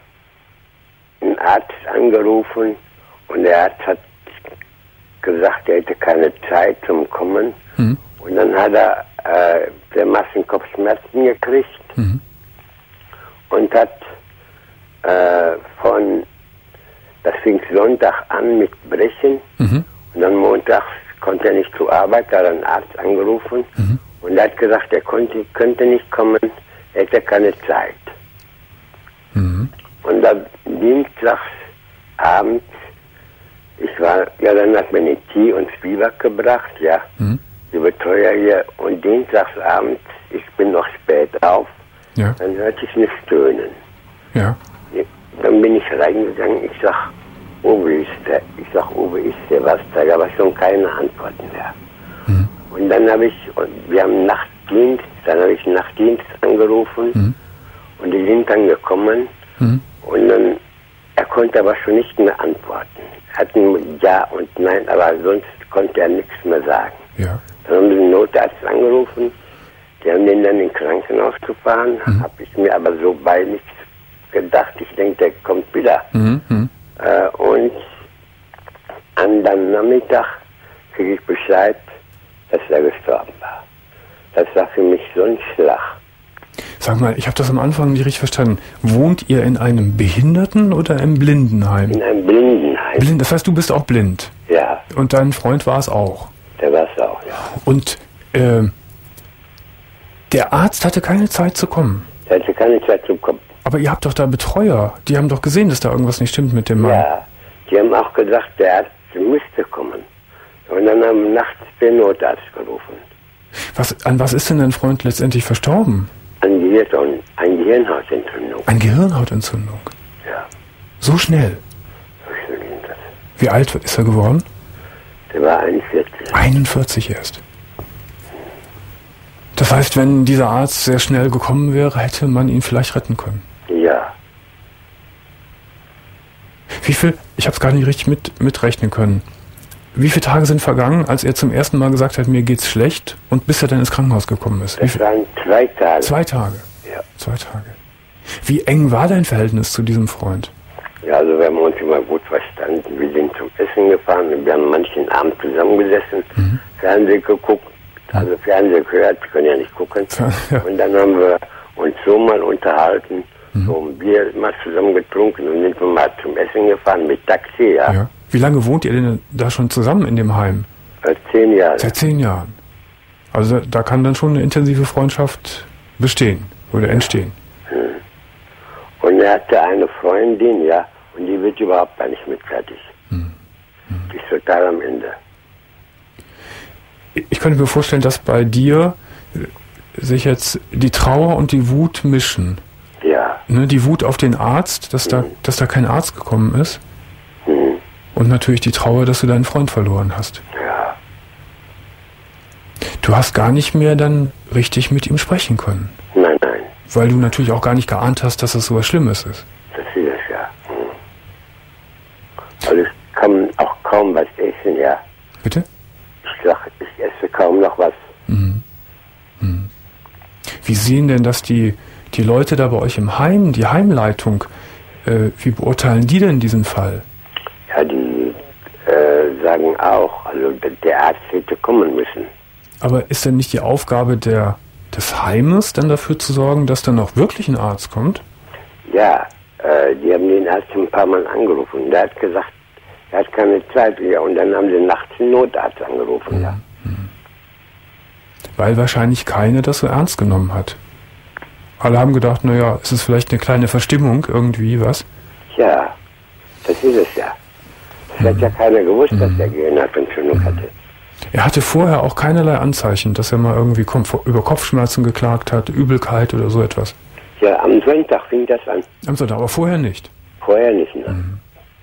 Speaker 6: einen Arzt angerufen und der Arzt hat gesagt, er hätte keine Zeit zum Kommen. Mhm. Und dann hat er äh, dermaßen Kopfschmerzen gekriegt. Mhm. Und hat äh, von, das fing Sonntag an mit Brechen, mhm. und dann montags konnte er nicht zur Arbeit, da hat er einen Arzt angerufen, mhm. und er hat gesagt, er konnte, könnte nicht kommen, er hätte keine Zeit. Mhm. Und dann dienstags abends, ich war, ja, dann hat mir den Tee und Zwieback gebracht, ja, mhm. die Betreuer hier, und dienstags abends, ich bin noch spät auf, ja. Dann hörte ich eine Stöhnen. Ja. Dann bin ich reingegangen, ich sag, Uwe ist der, ich sag, Uwe ist der, was da, aber schon keine Antworten mehr. Mhm. Und dann habe ich, und wir haben Nachtdienst, dann habe ich Nachtdienst angerufen, mhm. und die sind dann gekommen, mhm. und dann, er konnte aber schon nicht mehr antworten. Er hat ein Ja und Nein, aber sonst konnte er nichts mehr sagen. Ja. Dann haben sie den Notarzt angerufen, die haben den dann ins Krankenhaus gefahren, mhm. habe ich mir aber so bei nichts gedacht, ich denke, der kommt wieder. Mhm. Äh, und an dem Nachmittag kriege ich Bescheid, dass er gestorben war. Das war für mich so ein Schlag.
Speaker 3: Sag mal, ich habe das am Anfang nicht richtig verstanden. Wohnt ihr in einem Behinderten- oder im Blindenheim?
Speaker 6: In einem Blindenheim.
Speaker 3: Blind, das heißt, du bist auch blind?
Speaker 6: Ja.
Speaker 3: Und dein Freund war es auch?
Speaker 6: Der war es auch, ja.
Speaker 3: Und äh, der Arzt hatte keine Zeit zu kommen?
Speaker 6: Der hatte keine Zeit zu kommen.
Speaker 3: Aber ihr habt doch da Betreuer. Die haben doch gesehen, dass da irgendwas nicht stimmt mit dem Mann.
Speaker 6: Ja, die haben auch gesagt, der Arzt müsste kommen. Und dann haben nachts den Notarzt gerufen.
Speaker 3: Was, an was ist denn dein Freund letztendlich verstorben?
Speaker 6: An Gehirn, an Gehirnhautentzündung.
Speaker 3: An Gehirnhautentzündung?
Speaker 6: Ja.
Speaker 3: So schnell?
Speaker 6: So schnell ging das.
Speaker 3: Wie alt ist er geworden?
Speaker 6: Der war einundvierzig.
Speaker 3: einundvierzig erst. Das heißt, wenn dieser Arzt sehr schnell gekommen wäre, hätte man ihn vielleicht retten können?
Speaker 6: Ja.
Speaker 3: Wie viel, ich habe es gar nicht richtig mit, mitrechnen können, wie viele Tage sind vergangen, als er zum ersten Mal gesagt hat, mir geht's schlecht, und bis er dann ins Krankenhaus gekommen ist?
Speaker 6: Das waren zwei Tage.
Speaker 3: Zwei Tage?
Speaker 6: Ja.
Speaker 3: Zwei Tage. Wie eng war dein Verhältnis zu diesem Freund?
Speaker 6: Ja, also wir haben uns immer gut verstanden. Wir sind zum Essen gefahren und wir haben manchen Abend zusammengesessen, mhm. Fernsehen geguckt, also Fernsehen gehört, wir können ja nicht gucken. Ja. Und dann haben wir uns so mal unterhalten, mhm. so ein Bier mal zusammen getrunken und sind wir mal zum Essen gefahren mit Taxi, ja. ja.
Speaker 3: Wie lange wohnt ihr denn da schon zusammen in dem Heim?
Speaker 6: Seit zehn Jahren.
Speaker 3: Seit zehn Jahren. Also da kann dann schon eine intensive Freundschaft bestehen oder entstehen.
Speaker 6: Ja. Und er hatte eine Freundin, ja, und die wird überhaupt gar nicht mit fertig. Mhm. Mhm. Die ist total am Ende.
Speaker 3: Ich könnte mir vorstellen, dass bei dir sich jetzt die Trauer und die Wut mischen.
Speaker 6: Ja.
Speaker 3: Ne, die Wut auf den Arzt, dass, mhm. da, dass da kein Arzt gekommen ist. Mhm. Und natürlich die Trauer, dass du deinen Freund verloren hast.
Speaker 6: Ja.
Speaker 3: Du hast gar nicht mehr dann richtig mit ihm sprechen können.
Speaker 6: Nein, nein.
Speaker 3: Weil du natürlich auch gar nicht geahnt hast, dass es so was Schlimmes ist.
Speaker 6: Das ist es, ja. Mhm. Also ich kann auch kaum was essen, ja.
Speaker 3: Bitte?
Speaker 6: Ich sag, ich esse kaum noch was.
Speaker 3: Mhm. Mhm. Wie sehen denn das die, die Leute da bei euch im Heim, die Heimleitung, äh, wie beurteilen die denn diesen Fall?
Speaker 6: Ja, die äh, sagen auch, also der Arzt hätte kommen müssen.
Speaker 3: Aber ist denn nicht die Aufgabe der, des Heimes dann dafür zu sorgen, dass dann auch wirklich ein Arzt kommt?
Speaker 6: Ja, äh, die haben den Arzt ein paar Mal angerufen. Der hat gesagt, er hat keine Zeit mehr. Und dann haben sie nachts einen Notarzt angerufen. Mhm. Ja.
Speaker 3: Weil wahrscheinlich keiner das so ernst genommen hat. Alle haben gedacht, naja, es ist vielleicht eine kleine Verstimmung irgendwie, was?
Speaker 6: Ja, das ist es ja. Das mhm. hat ja keiner gewusst, mhm. dass er Gehirnerbentzündung mhm. hatte.
Speaker 3: Er hatte vorher auch keinerlei Anzeichen, dass er mal irgendwie Komfort- über Kopfschmerzen geklagt hat, Übelkeit oder so etwas.
Speaker 6: Ja, am Sonntag fing das an.
Speaker 3: Am Sonntag, aber vorher nicht?
Speaker 6: Vorher nicht, ne?
Speaker 3: Mhm.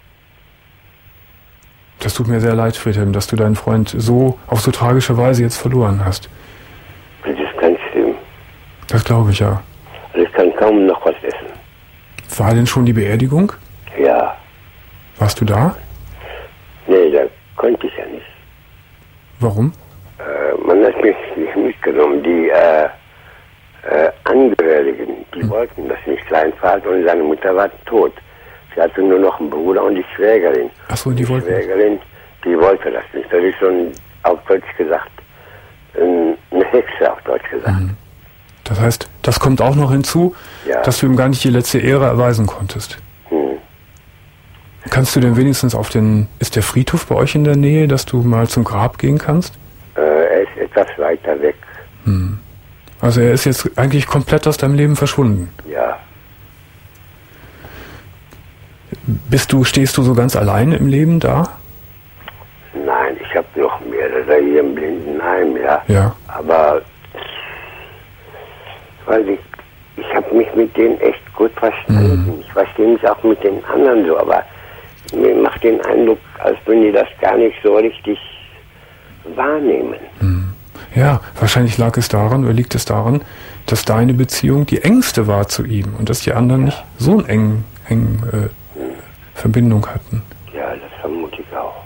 Speaker 3: Das tut mir sehr leid, Friedhelm, dass du deinen Freund so auf so tragische Weise jetzt verloren hast.
Speaker 6: Das ist ganz schlimm.
Speaker 3: Das glaube ich, ja.
Speaker 6: Also ich kann kaum noch was essen.
Speaker 3: War denn schon die Beerdigung?
Speaker 6: Ja.
Speaker 3: Warst du da?
Speaker 6: Nee, da konnte ich ja nicht.
Speaker 3: Warum?
Speaker 6: Äh, man hat mich nicht mitgenommen. Die äh, äh, Angehörigen, die hm. wollten das nicht. Sein Vater und seine Mutter waren tot. Sie hatte nur noch einen Bruder und die Schwägerin.
Speaker 3: Ach so, die, die wollten...
Speaker 6: Schwägerin, die wollte das nicht. Das ist schon auf Deutsch gesagt eine Hexe, auf Deutsch gesagt.
Speaker 3: Mhm. Das heißt, das kommt auch noch hinzu, ja. dass du ihm gar nicht die letzte Ehre erweisen konntest. Hm. Kannst du denn wenigstens auf den... Ist der Friedhof bei euch in der Nähe, dass du mal zum Grab gehen kannst?
Speaker 6: Äh, er ist etwas weiter weg.
Speaker 3: Hm. Also er ist jetzt eigentlich komplett aus deinem Leben verschwunden?
Speaker 6: Ja.
Speaker 3: Bist du, stehst du so ganz alleine im Leben da?
Speaker 6: Nein, ich habe noch mehrere hier im Blindenheim, ja.
Speaker 3: Ja.
Speaker 6: Aber, weil ich, ich habe mich mit denen echt gut verstanden. Mhm. Ich verstehe mich auch mit den anderen so, aber mir macht den Eindruck, als wenn die das gar nicht so richtig wahrnehmen.
Speaker 3: Mhm. Ja, wahrscheinlich lag es daran, oder liegt es daran, dass deine Beziehung die engste war zu ihm und dass die anderen ja. nicht so eine eng, eng äh, mhm. Verbindung hatten.
Speaker 6: Ja, das vermute ich auch.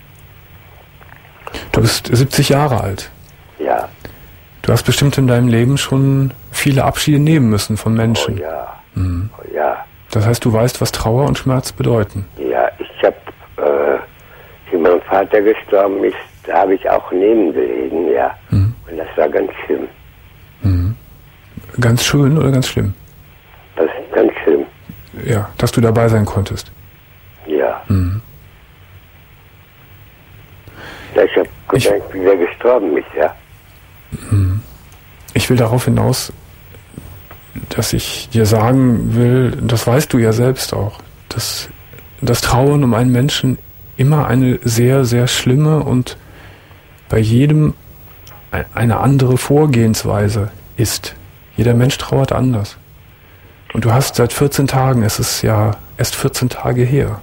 Speaker 3: Du bist siebzig Jahre alt.
Speaker 6: Ja.
Speaker 3: Du hast bestimmt in deinem Leben schon viele Abschiede nehmen müssen von Menschen.
Speaker 6: Oh ja.
Speaker 3: Mhm.
Speaker 6: Oh ja.
Speaker 3: Das heißt, du weißt, was Trauer und Schmerz bedeuten.
Speaker 6: Ja, ich habe, äh, wie mein Vater gestorben ist, da habe ich auch neben gelegen, ja. Mhm. Und das war ganz schlimm.
Speaker 3: Mhm. Ganz schön oder ganz schlimm?
Speaker 6: Das ist ganz schlimm.
Speaker 3: Ja, dass du dabei sein konntest.
Speaker 6: Ja.
Speaker 3: Mhm.
Speaker 6: Ja, ich habe gedacht, wie der gestorben ist, ja.
Speaker 3: Mhm. Ich will darauf hinaus, dass ich dir sagen will, das weißt du ja selbst auch, dass das Trauern um einen Menschen immer eine sehr, sehr schlimme und bei jedem eine andere Vorgehensweise ist. Jeder Mensch trauert anders. Und du hast seit vierzehn Tagen, es ist ja erst vierzehn Tage her.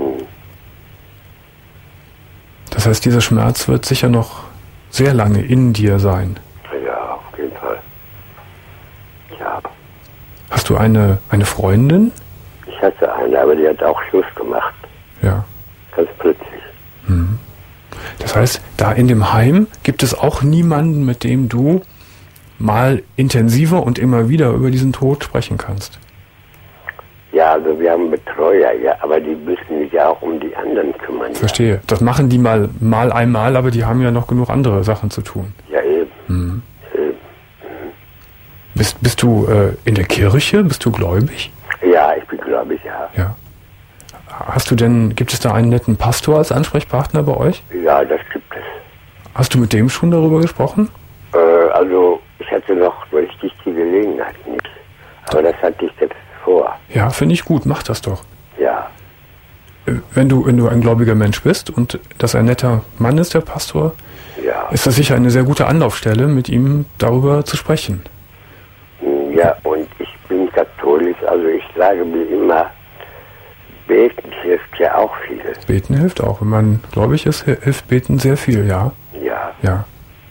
Speaker 3: Das heißt, dieser Schmerz wird sicher noch sehr lange in dir sein.
Speaker 6: Ja, auf jeden Fall. Ja.
Speaker 3: Hast du eine, eine Freundin?
Speaker 6: Ich hatte eine, aber die hat auch Schluss gemacht.
Speaker 3: Ja.
Speaker 6: Ganz plötzlich.
Speaker 3: Mhm. Das heißt, da in dem Heim gibt es auch niemanden, mit dem du mal intensiver und immer wieder über diesen Tod sprechen kannst.
Speaker 6: Ja, also wir haben Betreuer, ja, aber die müssen sich ja auch um die anderen kümmern.
Speaker 3: Verstehe. Ja. Das machen die mal, mal einmal, aber die haben ja noch genug andere Sachen zu tun.
Speaker 6: Ja, eben.
Speaker 3: Mhm.
Speaker 6: eben. Mhm.
Speaker 3: Bist, bist du äh, in der Kirche? Bist du gläubig?
Speaker 6: Ja, ich bin gläubig, ja.
Speaker 3: Ja. Hast du denn, gibt es da einen netten Pastor als Ansprechpartner bei euch?
Speaker 6: Ja, das gibt es.
Speaker 3: Hast du mit dem schon darüber gesprochen?
Speaker 6: Äh, also, ich hatte noch richtig die Gelegenheit nicht. Aber das hatte ich jetzt vor.
Speaker 3: Ja, finde ich gut, mach das doch.
Speaker 6: Ja.
Speaker 3: Wenn du, wenn du ein gläubiger Mensch bist und das ein netter Mann ist, der Pastor,
Speaker 6: ja.
Speaker 3: ist das sicher eine sehr gute Anlaufstelle, mit ihm darüber zu sprechen.
Speaker 6: Ja, und ich bin katholisch, also ich sage mir immer, Beten hilft ja auch viel.
Speaker 3: Beten hilft auch. Wenn man gläubig ist, hilft Beten sehr viel, ja.
Speaker 6: Ja.
Speaker 3: Ja.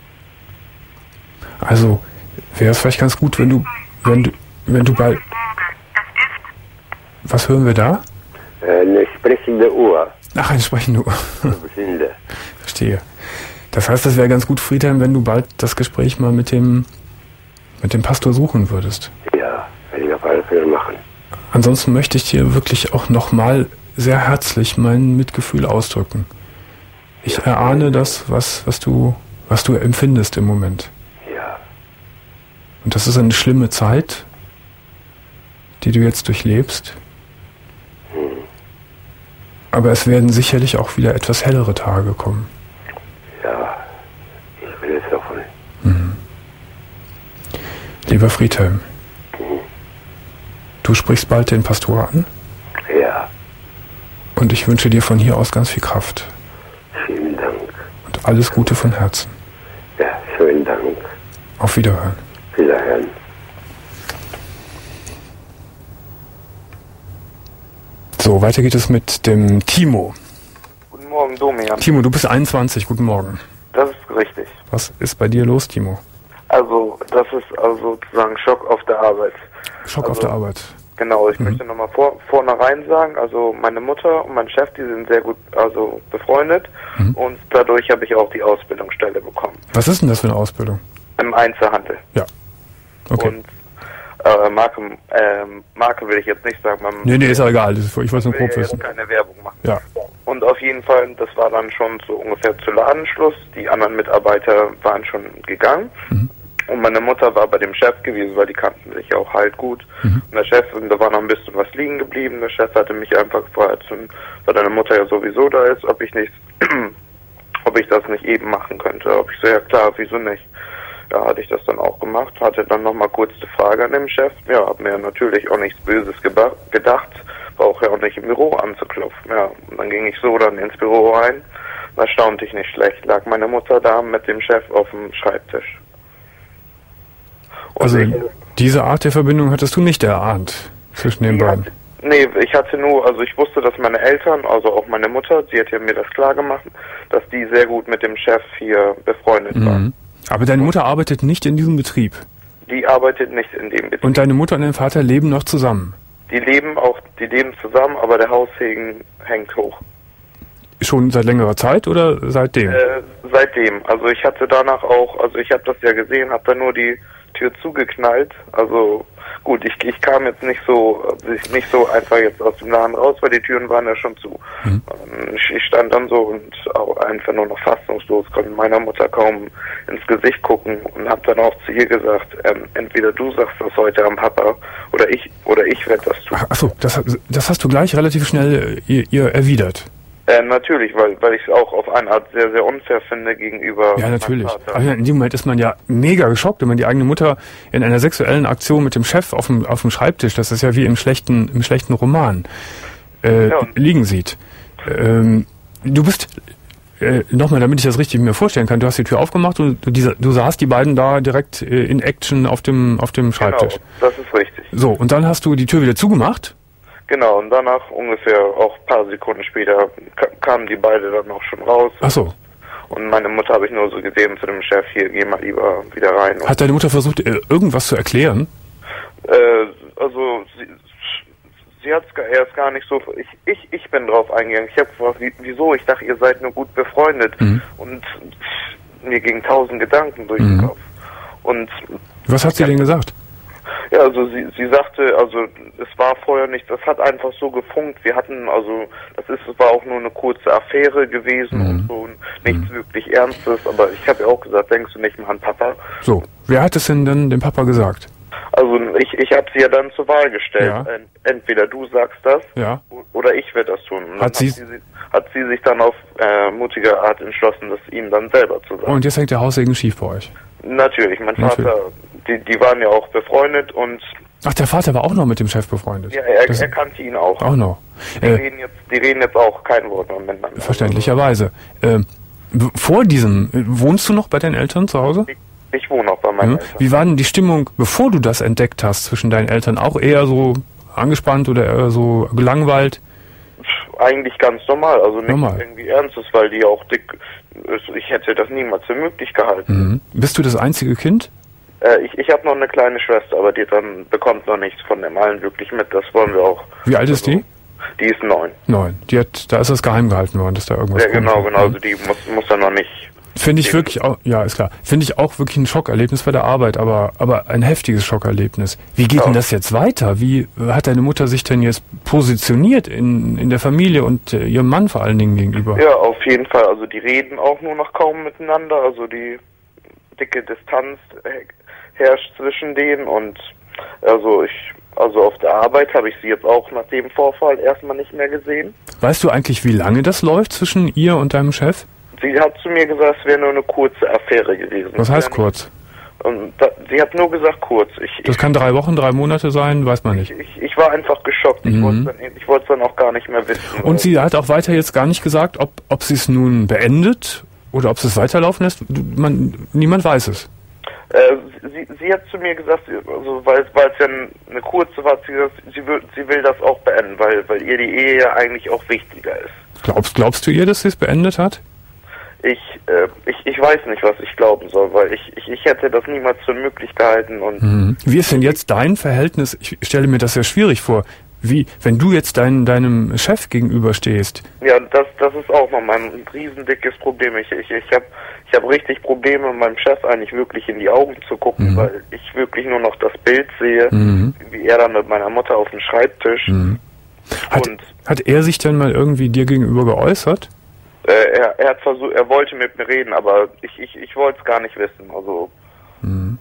Speaker 3: Also, wäre es vielleicht ganz gut, wenn du, wenn du, wenn du bei... Was hören wir da?
Speaker 6: Eine sprechende Uhr.
Speaker 3: Ach, eine sprechende Uhr.
Speaker 6: Finde.
Speaker 3: Verstehe. Das heißt, es wäre ganz gut, Friedhelm, wenn du bald das Gespräch mal mit dem, mit dem Pastor suchen würdest.
Speaker 6: Ja, werde ich auf alle Fälle machen.
Speaker 3: Ansonsten möchte ich dir wirklich auch nochmal sehr herzlich mein Mitgefühl ausdrücken. Ich ja, erahne das, was, was du, was du empfindest im Moment.
Speaker 6: Ja.
Speaker 3: Und das ist eine schlimme Zeit, die du jetzt durchlebst. Aber es werden sicherlich auch wieder etwas hellere Tage kommen.
Speaker 6: Ja, ich will es hoffen.
Speaker 3: Mhm. Lieber Friedhelm, mhm. du sprichst bald den Pastor an.
Speaker 6: Ja.
Speaker 3: Und ich wünsche dir von hier aus ganz viel Kraft.
Speaker 6: Vielen Dank.
Speaker 3: Und alles Gute von Herzen.
Speaker 6: Ja, schönen Dank.
Speaker 3: Auf Wiederhören.
Speaker 6: Wiederhören.
Speaker 3: So, weiter geht es mit dem Timo.
Speaker 7: Guten Morgen, Domian.
Speaker 3: Timo, du bist einundzwanzig. Guten Morgen.
Speaker 7: Das ist richtig.
Speaker 3: Was ist bei dir los, Timo?
Speaker 7: Also, das ist also sozusagen Schock auf der Arbeit.
Speaker 3: Schock
Speaker 7: also,
Speaker 3: auf der Arbeit.
Speaker 7: Genau, ich
Speaker 3: mhm.
Speaker 7: möchte nochmal vor, vornherein sagen, also meine Mutter und mein Chef, die sind sehr gut also befreundet mhm. und dadurch habe ich auch die Ausbildungsstelle bekommen.
Speaker 3: Was ist denn das für eine Ausbildung?
Speaker 7: Im Einzelhandel.
Speaker 3: Ja. Okay.
Speaker 7: Und äh, Marke, äh, Marke will ich jetzt nicht sagen. Man
Speaker 3: nee, nee, ist ja egal. Ich wollte es nur grob wissen.
Speaker 7: Ich will keine Werbung machen.
Speaker 3: Ja.
Speaker 7: Und auf jeden Fall, das war dann schon so ungefähr zu Ladenschluss. Die anderen Mitarbeiter waren schon gegangen. Mhm. Und meine Mutter war bei dem Chef gewesen, weil die kannten sich auch halt gut. Mhm. Und der Chef, da war noch ein bisschen was liegen geblieben. Der Chef hatte mich einfach gefragt, weil deine Mutter ja sowieso da ist, ob ich nicht, ob ich das nicht eben machen könnte. Ob ich so, ja klar, wieso nicht? Ja, hatte ich das dann auch gemacht, hatte dann nochmal kurz die Frage an den Chef. Ja, hab mir natürlich auch nichts Böses geba- gedacht, brauche ja auch nicht im Büro anzuklopfen. Ja, und dann ging ich so dann ins Büro rein. Da staunte ich nicht schlecht, lag meine Mutter da mit dem Chef auf dem Schreibtisch. Und
Speaker 3: also
Speaker 7: ich,
Speaker 3: diese Art der Verbindung hattest du nicht erahnt zwischen den beiden?
Speaker 7: Hat, nee, ich hatte nur, also ich wusste, dass meine Eltern, also auch meine Mutter, sie hat ja mir das klar gemacht, dass die sehr gut mit dem Chef hier befreundet
Speaker 3: mhm.
Speaker 7: waren.
Speaker 3: Aber deine Mutter arbeitet nicht in diesem Betrieb?
Speaker 7: Die arbeitet nicht in dem Betrieb.
Speaker 3: Und deine Mutter und dein Vater leben noch zusammen?
Speaker 7: Die leben auch, die leben zusammen, aber der Haussegen hängt hoch.
Speaker 3: Schon seit längerer Zeit oder seitdem?
Speaker 7: Äh, seitdem. Also ich hatte danach auch, also ich habe das ja gesehen, habe dann nur die Tür zugeknallt. Also gut, ich, ich kam jetzt nicht so nicht so einfach jetzt aus dem Laden raus, weil die Türen waren ja schon zu. Mhm. Ich, ich stand dann so und auch einfach nur noch fassungslos, konnte meiner Mutter kaum ins Gesicht gucken und habe dann auch zu ihr gesagt, ähm, entweder du sagst das heute am Papa oder ich oder ich werde das tun.
Speaker 3: Achso, das, das hast du gleich relativ schnell äh, ihr, ihr erwidert.
Speaker 7: Äh, natürlich, weil weil ich es auch auf eine Art sehr, sehr unfair finde gegenüber
Speaker 3: ja, natürlich. Also in dem Moment ist man ja mega geschockt, wenn man die eigene Mutter in einer sexuellen Aktion mit dem Chef auf dem, auf dem Schreibtisch, das ist ja wie im schlechten, im schlechten Roman, äh, ja, liegen sieht. Ähm, du bist, äh, nochmal, damit ich das richtig mir vorstellen kann, du hast die Tür aufgemacht und du, diese, du sahst die beiden da direkt äh, in Action auf dem, auf dem Schreibtisch.
Speaker 7: Genau, das ist richtig.
Speaker 3: So, und dann hast du die Tür wieder zugemacht?
Speaker 7: Genau, und danach ungefähr auch ein paar Sekunden später kamen die beide dann auch schon raus.
Speaker 3: Ach so.
Speaker 7: Und meine Mutter habe ich nur so gesehen zu dem Chef, hier, geh mal lieber wieder rein.
Speaker 3: Hat deine Mutter versucht, irgendwas zu erklären?
Speaker 7: Äh, also, sie, sie hat es erst gar nicht so, ich, ich, ich bin drauf eingegangen. Ich habe gefragt, wieso? Ich dachte, ihr seid nur gut befreundet. Mhm. Und mir gingen tausend Gedanken durch den mhm. Kopf. Und
Speaker 3: was hat sie denn gesagt?
Speaker 7: Ja, also sie, sie sagte, also es war vorher nicht, das hat einfach so gefunkt. Wir hatten, also das ist, es war auch nur eine kurze Affäre gewesen mhm. und so, nichts mhm. wirklich Ernstes. Aber ich habe ja auch gesagt, denkst du nicht mal an Papa?
Speaker 3: So, wer hat es denn dann dem Papa gesagt?
Speaker 7: Also ich, ich habe sie ja dann zur Wahl gestellt.
Speaker 3: Ja.
Speaker 7: Entweder du sagst das
Speaker 3: ja.
Speaker 7: oder ich werde das tun. Und
Speaker 3: hat, sie,
Speaker 7: hat, sie, hat sie sich dann auf äh, mutige Art entschlossen, das ihm dann selber zu sagen.
Speaker 3: Und jetzt hängt der Haussegen schief bei euch?
Speaker 7: Natürlich, mein
Speaker 3: Natürlich.
Speaker 7: Vater, die, die waren ja auch befreundet und...
Speaker 3: Ach, der Vater war auch noch mit dem Chef befreundet?
Speaker 7: Ja, er, er kannte ihn auch.
Speaker 3: Auch noch.
Speaker 7: Die, äh, reden jetzt, die reden jetzt auch kein Wort mehr miteinander.
Speaker 3: Verständlicherweise. Äh, vor diesem, wohnst du noch bei deinen Eltern zu Hause?
Speaker 7: Ich, ich wohne noch bei meinen
Speaker 3: mhm.
Speaker 7: Eltern.
Speaker 3: Wie war denn die Stimmung, bevor du das entdeckt hast, zwischen deinen Eltern? Auch eher so angespannt oder eher so gelangweilt?
Speaker 7: Eigentlich ganz normal, also nicht
Speaker 3: normal.
Speaker 7: Irgendwie Ernstes, weil die auch dick, ich hätte das niemals für möglich gehalten.
Speaker 3: Mhm. Bist du das einzige Kind?
Speaker 7: Äh, ich ich habe noch eine kleine Schwester, aber die dann bekommt noch nichts von dem allen wirklich mit, das wollen wir auch.
Speaker 3: Wie alt ist
Speaker 7: also,
Speaker 3: die?
Speaker 7: Die ist neun.
Speaker 3: Neun. Die hat, da ist das geheim gehalten worden, dass da irgendwas
Speaker 7: Ja, genau,
Speaker 3: kommt.
Speaker 7: genau, also die muss, muss dann noch nicht...
Speaker 3: Finde ich wirklich auch, ja, ist klar. Finde ich auch wirklich ein Schockerlebnis bei der Arbeit, aber, aber ein heftiges Schockerlebnis. Wie geht ja. denn das jetzt weiter? Wie hat deine Mutter sich denn jetzt positioniert in, in der Familie und äh, ihrem Mann vor allen Dingen gegenüber?
Speaker 7: Ja, auf jeden Fall. Also die reden auch nur noch kaum miteinander. Also die, dicke Distanz herrscht zwischen denen und also ich, also auf der Arbeit habe ich sie jetzt auch nach dem Vorfall erstmal nicht mehr gesehen.
Speaker 3: Weißt du eigentlich, wie lange das läuft zwischen ihr und deinem Chef?
Speaker 7: Sie hat zu mir gesagt, es wäre nur eine kurze Affäre gewesen.
Speaker 3: Was heißt kurz?
Speaker 7: Und da, sie hat nur gesagt kurz. Ich,
Speaker 3: das kann drei Wochen, drei Monate sein, weiß man nicht.
Speaker 7: Ich, ich, ich war einfach geschockt. Ich
Speaker 3: Mhm.
Speaker 7: wollte es dann, dann auch gar nicht mehr wissen.
Speaker 3: Und sie hat auch weiter jetzt gar nicht gesagt, ob, ob sie es nun beendet oder ob sie es weiterlaufen lässt. Du, man, niemand weiß es.
Speaker 7: Äh, sie, sie hat zu mir gesagt, also weil, weil es ja eine kurze war, sie, gesagt, sie, will, sie will das auch beenden, weil, weil ihr die Ehe ja eigentlich auch wichtiger ist.
Speaker 3: Glaubst, glaubst du ihr, dass sie es beendet hat?
Speaker 7: Ich, äh, ich, ich weiß nicht, was ich glauben soll, weil ich, ich, ich hätte das niemals für möglich gehalten. Und
Speaker 3: Mhm. Wie ist denn jetzt dein Verhältnis? Ich stelle mir das sehr schwierig vor. Wie, wenn du jetzt dein, deinem Chef gegenüberstehst?
Speaker 7: Ja, das, das ist auch nochmal ein riesendickes Problem. Ich, ich, ich habe ich hab richtig Probleme, meinem Chef eigentlich wirklich in die Augen zu gucken,
Speaker 3: Mhm.
Speaker 7: weil ich wirklich nur noch das Bild sehe,
Speaker 3: Mhm.
Speaker 7: wie er dann mit meiner Mutter auf dem Schreibtisch.
Speaker 3: Mhm. Hat,
Speaker 7: Und
Speaker 3: hat er sich denn mal irgendwie dir gegenüber geäußert?
Speaker 7: äh, er, er hat versucht, er wollte mit mir reden, aber ich, ich, ich wollte es gar nicht wissen. Also
Speaker 3: Mhm.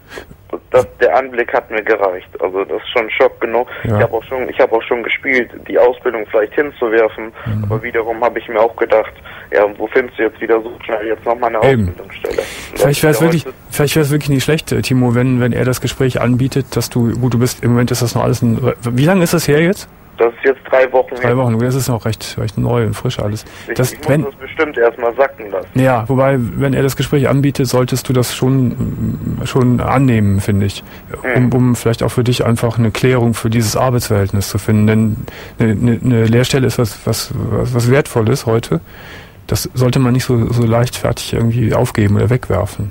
Speaker 7: das, der Anblick hat mir gereicht. Also das ist schon Schock genug.
Speaker 3: Ja.
Speaker 7: Ich habe auch schon, ich habe auch schon gespielt, die Ausbildung vielleicht hinzuwerfen.
Speaker 3: Mhm.
Speaker 7: Aber wiederum habe ich mir auch gedacht, ja, wo findest du jetzt wieder so schnell jetzt nochmal eine
Speaker 3: Eben.
Speaker 7: Ausbildungsstelle?
Speaker 3: Vielleicht wäre es
Speaker 7: Ja,
Speaker 3: wirklich,
Speaker 7: heute-
Speaker 3: vielleicht wäre es wirklich nicht schlecht, äh, Timo, wenn, wenn er das Gespräch anbietet, dass du, gut, du bist, im Moment ist das noch alles ein, wie lange ist das her jetzt?
Speaker 7: Das ist jetzt drei Wochen
Speaker 3: Drei
Speaker 7: her.
Speaker 3: Wochen, das ist noch recht, recht neu und frisch alles.
Speaker 7: Ich,
Speaker 3: Das,
Speaker 7: ich muss
Speaker 3: wenn,
Speaker 7: das bestimmt erstmal sacken lassen.
Speaker 3: ja, wobei, wenn er das Gespräch anbietet, solltest du das schon, mm, schon annehmen, finde ich. Um,
Speaker 7: Mhm.
Speaker 3: um vielleicht auch für dich einfach eine Klärung für dieses Arbeitsverhältnis zu finden. Denn eine, eine, eine Lehrstelle ist was, was, was, was Wertvolles heute. Das sollte man nicht so, so leichtfertig irgendwie aufgeben oder wegwerfen.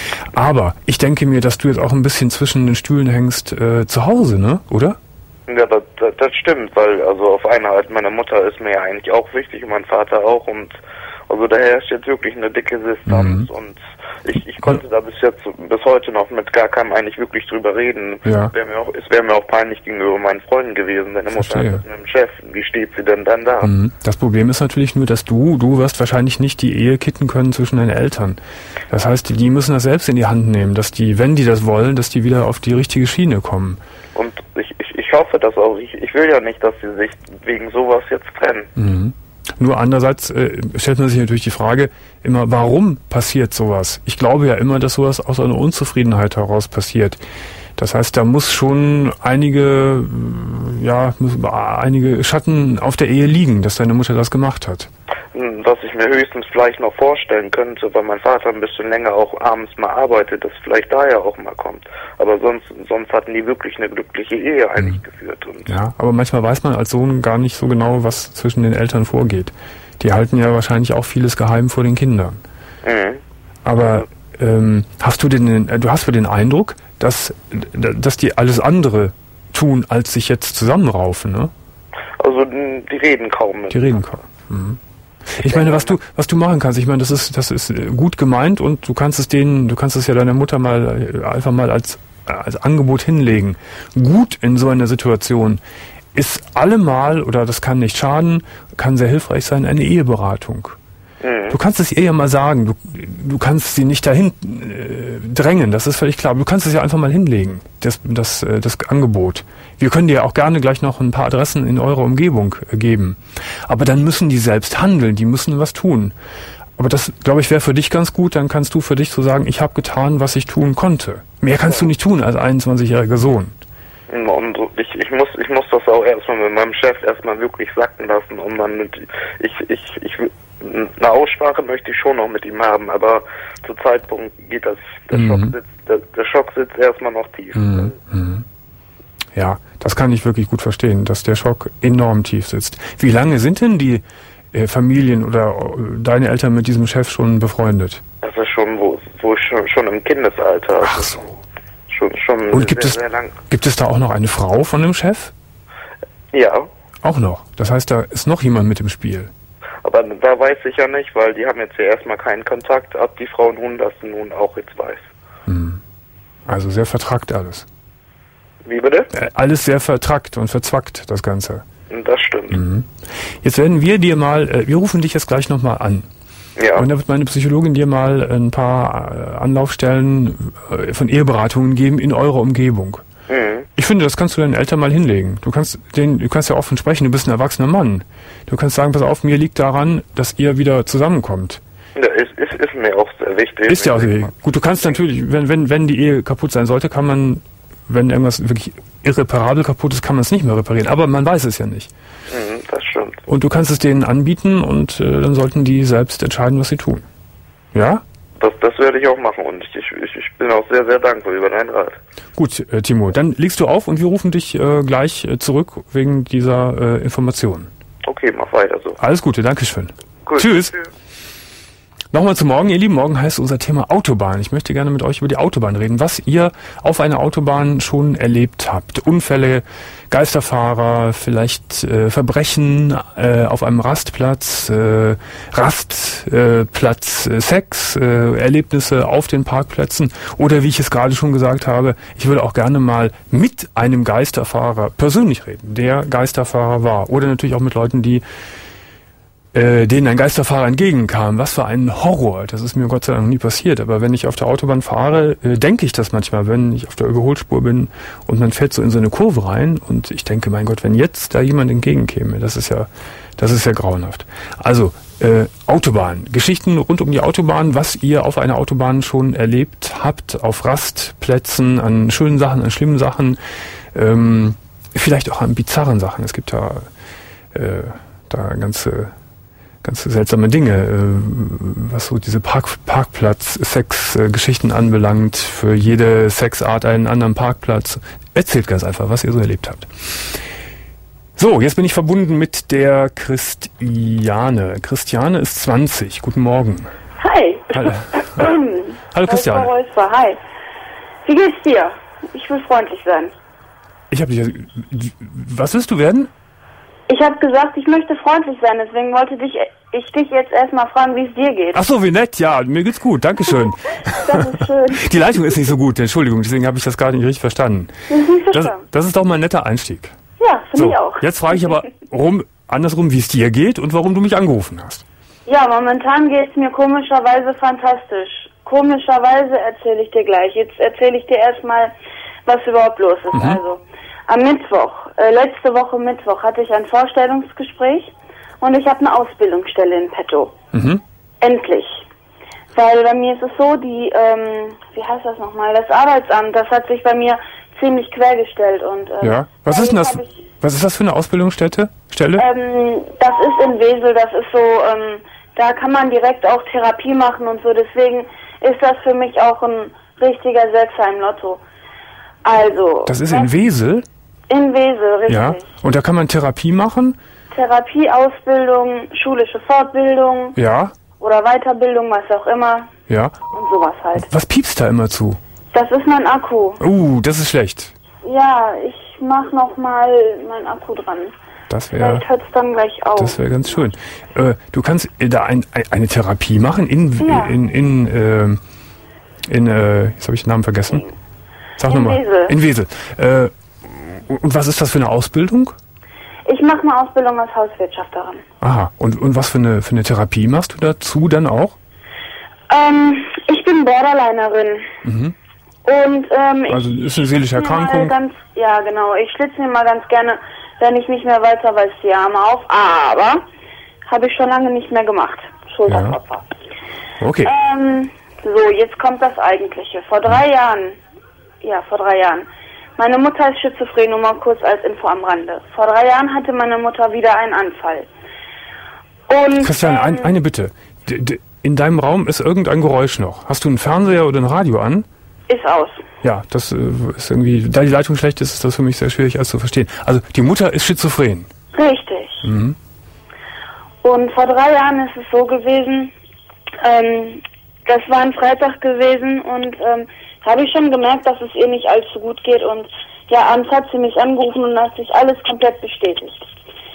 Speaker 3: Aber ich denke mir, dass du jetzt auch ein bisschen zwischen den Stühlen hängst, äh, zu Hause, ne? Oder?
Speaker 7: Ja, das, das, das stimmt, weil also auf einer Art, meine Mutter ist mir ja eigentlich auch wichtig und mein Vater auch und also da herrscht jetzt wirklich eine dicke Distanz
Speaker 3: Mhm.
Speaker 7: und ich, ich konnte da bis jetzt, bis heute noch mit gar keinem eigentlich wirklich drüber reden.
Speaker 3: Ja.
Speaker 7: Es wäre mir auch, es wäre mir auch peinlich gegenüber meinen Freunden gewesen, denn Mutter
Speaker 3: Verstehe.
Speaker 7: hat das mit dem Chef, wie steht sie denn dann da?
Speaker 3: Mhm. Das Problem ist natürlich nur, dass du, du wirst wahrscheinlich nicht die Ehe kitten können zwischen deinen Eltern. Das heißt, die müssen das selbst in die Hand nehmen, dass die, wenn die das wollen, dass die wieder auf die richtige Schiene kommen.
Speaker 7: Und ich, ich, ich hoffe das auch. Ich, ich will ja nicht, dass sie sich wegen sowas jetzt trennen.
Speaker 3: Mhm. Nur andererseits äh, stellt man sich natürlich die Frage immer, warum passiert sowas? Ich glaube ja immer, dass sowas aus einer Unzufriedenheit heraus passiert. Das heißt, da muss schon einige, äh, ja, müssen einige Schatten auf der Ehe liegen, dass deine Mutter das gemacht hat.
Speaker 7: Was ich mir höchstens vielleicht noch vorstellen könnte, weil mein Vater ein bisschen länger auch abends mal arbeitet, dass vielleicht daher auch mal kommt. Aber sonst, sonst hatten die wirklich eine glückliche Ehe eigentlich mhm. geführt. Und
Speaker 3: ja, aber manchmal weiß man als Sohn gar nicht so genau, was zwischen den Eltern vorgeht. Die halten ja wahrscheinlich auch vieles geheim vor den Kindern.
Speaker 7: Mhm.
Speaker 3: Aber ähm, hast du den, du hast für den Eindruck, dass, dass die alles andere tun, als sich jetzt zusammenraufen, ne?
Speaker 7: Also die reden kaum mit.
Speaker 3: Die reden kaum. Mhm. Ich meine, was du, was du machen kannst, ich meine, das ist, das ist gut gemeint und du kannst es denen, du kannst es ja deiner Mutter mal einfach mal als, als Angebot hinlegen. Gut in so einer Situation ist allemal, oder das kann nicht schaden, kann sehr hilfreich sein, eine Eheberatung.
Speaker 7: Mhm.
Speaker 3: Du kannst es ihr ja mal sagen, du, du kannst sie nicht dahin äh, drängen, das ist völlig klar, aber du kannst es ja einfach mal hinlegen, das, das, äh, das Angebot. Wir können dir auch gerne gleich noch ein paar Adressen in eurer Umgebung äh, geben. Aber dann müssen die selbst handeln, die müssen was tun. Aber das, glaube ich, wäre für dich ganz gut, dann kannst du für dich so sagen, ich habe getan, was ich tun konnte. Mehr kannst du nicht tun als einundzwanzigjähriger Sohn.
Speaker 7: Und ich, ich muss ich muss das auch erstmal mit meinem Chef erstmal wirklich sacken lassen und dann mit, ich, ich, ich eine Aussprache möchte ich schon noch mit ihm haben, aber zu Zeitpunkt geht das, der,
Speaker 3: Mhm.
Speaker 7: Schock, sitzt, der, der Schock sitzt erstmal noch tief.
Speaker 3: Mhm. Mhm. Ja, das kann ich wirklich gut verstehen, dass der Schock enorm tief sitzt. Wie lange sind denn die äh, Familien oder äh, deine Eltern mit diesem Chef schon befreundet?
Speaker 7: Das ist schon, wo, wo ich schon, schon im Kindesalter.
Speaker 3: Ach so.
Speaker 7: Schon, schon
Speaker 3: Und gibt
Speaker 7: sehr,
Speaker 3: es,
Speaker 7: sehr lang.
Speaker 3: gibt es da auch noch eine Frau von dem Chef?
Speaker 7: Ja,
Speaker 3: Auch noch. Das heißt, da ist noch jemand mit im Spiel.
Speaker 7: aber da weiß ich ja nicht, weil die haben jetzt ja erstmal keinen Kontakt, ob die Frau nun das nun auch jetzt weiß.
Speaker 3: Hm. Also sehr vertrackt alles.
Speaker 7: Wie bitte?
Speaker 3: Äh, alles sehr vertrackt und verzwackt, das Ganze.
Speaker 7: Das stimmt.
Speaker 3: Mhm. Jetzt werden wir dir mal, äh, wir rufen dich jetzt gleich nochmal an.
Speaker 7: Ja.
Speaker 3: Und da wird meine Psychologin dir mal ein paar äh, Anlaufstellen äh, von Eheberatungen geben in eurer Umgebung.
Speaker 7: Mhm.
Speaker 3: Ich finde, das kannst du deinen Eltern mal hinlegen. Du kannst den, du kannst ja offen sprechen, du bist ein erwachsener Mann. Du kannst sagen, pass auf, mir liegt daran, dass ihr wieder zusammenkommt.
Speaker 7: Ja, ist, ist, ist mir auch sehr wichtig.
Speaker 3: Ist ja auch sehr wichtig. Gut, du kannst natürlich, wenn, wenn, wenn die Ehe kaputt sein sollte, kann man, wenn irgendwas wirklich irreparabel kaputt ist, kann man es nicht mehr reparieren. Aber man weiß es ja nicht.
Speaker 7: Mhm, das stimmt.
Speaker 3: Und du kannst es denen anbieten und äh, dann sollten die selbst entscheiden, was sie tun. Ja?
Speaker 7: Das, das werde ich auch machen und ich, ich, ich bin auch sehr, sehr dankbar über deinen Rat.
Speaker 3: Gut, äh, Timo, dann legst du auf und wir rufen dich äh, gleich äh, zurück wegen dieser äh, Information.
Speaker 7: Okay, mach weiter so.
Speaker 3: Alles Gute, Dankeschön.
Speaker 7: Gut.
Speaker 3: Tschüss. Tschüss. Nochmal zum Morgen, ihr Lieben. Morgen heißt unser Thema Autobahn. Ich möchte gerne mit euch über die Autobahn reden. Was ihr auf einer Autobahn schon erlebt habt. Unfälle, Geisterfahrer, vielleicht äh, Verbrechen äh, auf einem Rastplatz, äh, Rastplatz, äh, Sex, äh, Erlebnisse auf den Parkplätzen. Oder wie ich es gerade schon gesagt habe, ich würde auch gerne mal mit einem Geisterfahrer persönlich reden, der Geisterfahrer war. Oder natürlich auch mit Leuten, die Äh, denen ein Geisterfahrer entgegenkam. Was für ein Horror. Das ist mir Gott sei Dank noch nie passiert. Aber wenn ich auf der Autobahn fahre, äh, denke ich das manchmal, wenn ich auf der Überholspur bin und man fährt so in so eine Kurve rein und ich denke, mein Gott, wenn jetzt da jemand entgegenkäme, das ist ja, das ist ja grauenhaft. Also, äh, Autobahn. Geschichten rund um die Autobahn, was ihr auf einer Autobahn schon erlebt habt, auf Rastplätzen, an schönen Sachen, an schlimmen Sachen, ähm, vielleicht auch an bizarren Sachen. Es gibt da, äh, da ganze ganz seltsame Dinge, äh, was so diese Park, Parkplatz-Sex-Geschichten anbelangt. Für jede Sexart einen anderen Parkplatz. Erzählt ganz einfach, was ihr so erlebt habt. So, jetzt bin ich verbunden mit der Christiane. Christiane ist zwanzig. Guten Morgen.
Speaker 8: Hi.
Speaker 3: Hallo, Hallo Christiane.
Speaker 8: Räusper, hi. Wie geht's dir? Ich will freundlich sein.
Speaker 3: Ich habe dich. Was willst du werden?
Speaker 8: Ich habe gesagt, ich möchte freundlich sein, deswegen wollte dich, ich dich jetzt erstmal fragen, wie es dir geht.
Speaker 3: Ach so, wie nett, ja, mir geht's gut, dankeschön.
Speaker 8: Das ist schön.
Speaker 3: Die Leitung ist nicht so gut, Entschuldigung, deswegen habe ich das gerade nicht richtig verstanden.
Speaker 8: Das ist nicht so
Speaker 3: das,
Speaker 8: schlimm.
Speaker 3: das ist doch mal ein netter Einstieg.
Speaker 8: Ja, finde
Speaker 3: so,
Speaker 8: ich auch.
Speaker 3: Jetzt frage ich aber rum, andersrum, wie es dir geht und warum du mich angerufen hast.
Speaker 8: Ja, momentan geht's mir komischerweise fantastisch. Komischerweise erzähle ich dir gleich. Jetzt erzähle ich dir erstmal, was überhaupt los ist.
Speaker 3: Mhm.
Speaker 8: Also, am Mittwoch, äh, letzte Woche Mittwoch, hatte ich ein Vorstellungsgespräch und ich habe eine Ausbildungsstelle in petto.
Speaker 3: Mhm.
Speaker 8: Endlich. Weil bei mir ist es so, die, ähm, wie heißt das nochmal, das Arbeitsamt, das hat sich bei mir ziemlich quergestellt und äh,
Speaker 3: ja. Was ist denn das?
Speaker 8: Ich,
Speaker 3: was ist das für eine Ausbildungsstätte? Stelle?
Speaker 8: Ähm, das ist in Wesel, das ist so, ähm, da kann man direkt auch Therapie machen und so, deswegen ist das für mich auch ein richtiger Sechser im Lotto. Also.
Speaker 3: Das ist in Wesel?
Speaker 8: In Wesel, richtig.
Speaker 3: Ja. Und da kann man Therapie machen?
Speaker 8: Therapie, Ausbildung, schulische Fortbildung.
Speaker 3: Ja.
Speaker 8: Oder Weiterbildung, was auch immer.
Speaker 3: Ja.
Speaker 8: Und sowas halt.
Speaker 3: Was piepst da immer zu?
Speaker 8: Das ist mein Akku.
Speaker 3: Uh, das ist schlecht.
Speaker 8: Ja, ich mach noch mal meinen Akku dran.
Speaker 3: Das wäre.
Speaker 8: Vielleicht hört's dann gleich auf.
Speaker 3: Das wäre ganz schön. Äh, du kannst da ein, ein, eine Therapie machen in
Speaker 8: Ja.
Speaker 3: in in in, äh, in äh, jetzt habe ich den Namen vergessen. Sag
Speaker 8: In
Speaker 3: nochmal.
Speaker 8: Wesel.
Speaker 3: In Wesel. Äh, und was ist das für eine Ausbildung?
Speaker 8: Ich mache eine Ausbildung als Hauswirtschafterin.
Speaker 3: Aha. Und und was für eine für eine Therapie machst du dazu dann auch?
Speaker 8: Ähm, ich bin Borderlinerin.
Speaker 3: Mhm.
Speaker 8: Und ähm,
Speaker 3: Also
Speaker 8: ich
Speaker 3: ist eine seelische
Speaker 8: schlitze mir mal
Speaker 3: Erkrankung.
Speaker 8: Ganz, ja, genau. Ich schlitze mir mal ganz gerne, wenn ich nicht mehr weiter weiß, die Arme auf. Aber habe ich schon lange nicht mehr gemacht. Schulterklopfer.
Speaker 3: Okay.
Speaker 8: Ähm, so, jetzt kommt das Eigentliche. Vor drei Jahren, ja, vor drei Jahren. Meine Mutter ist schizophren, nur mal kurz als Info am Rande. Vor drei Jahren hatte meine Mutter wieder einen Anfall. Und,
Speaker 3: Christian,
Speaker 8: ähm,
Speaker 3: ein, eine Bitte. D d in deinem Raum ist irgendein Geräusch noch. Hast du einen Fernseher oder ein Radio an?
Speaker 8: Ist aus.
Speaker 3: Ja, das äh, ist irgendwie, da die Leitung schlecht ist, ist das für mich sehr schwierig alles zu verstehen. Also die Mutter ist schizophren.
Speaker 8: Richtig.
Speaker 3: Mhm.
Speaker 8: Und vor drei Jahren ist es so gewesen, ähm, das war ein Freitag gewesen und ähm, habe ich schon gemerkt, dass es ihr nicht allzu gut geht und ja, abends hat sie mich angerufen und hat sich alles komplett bestätigt.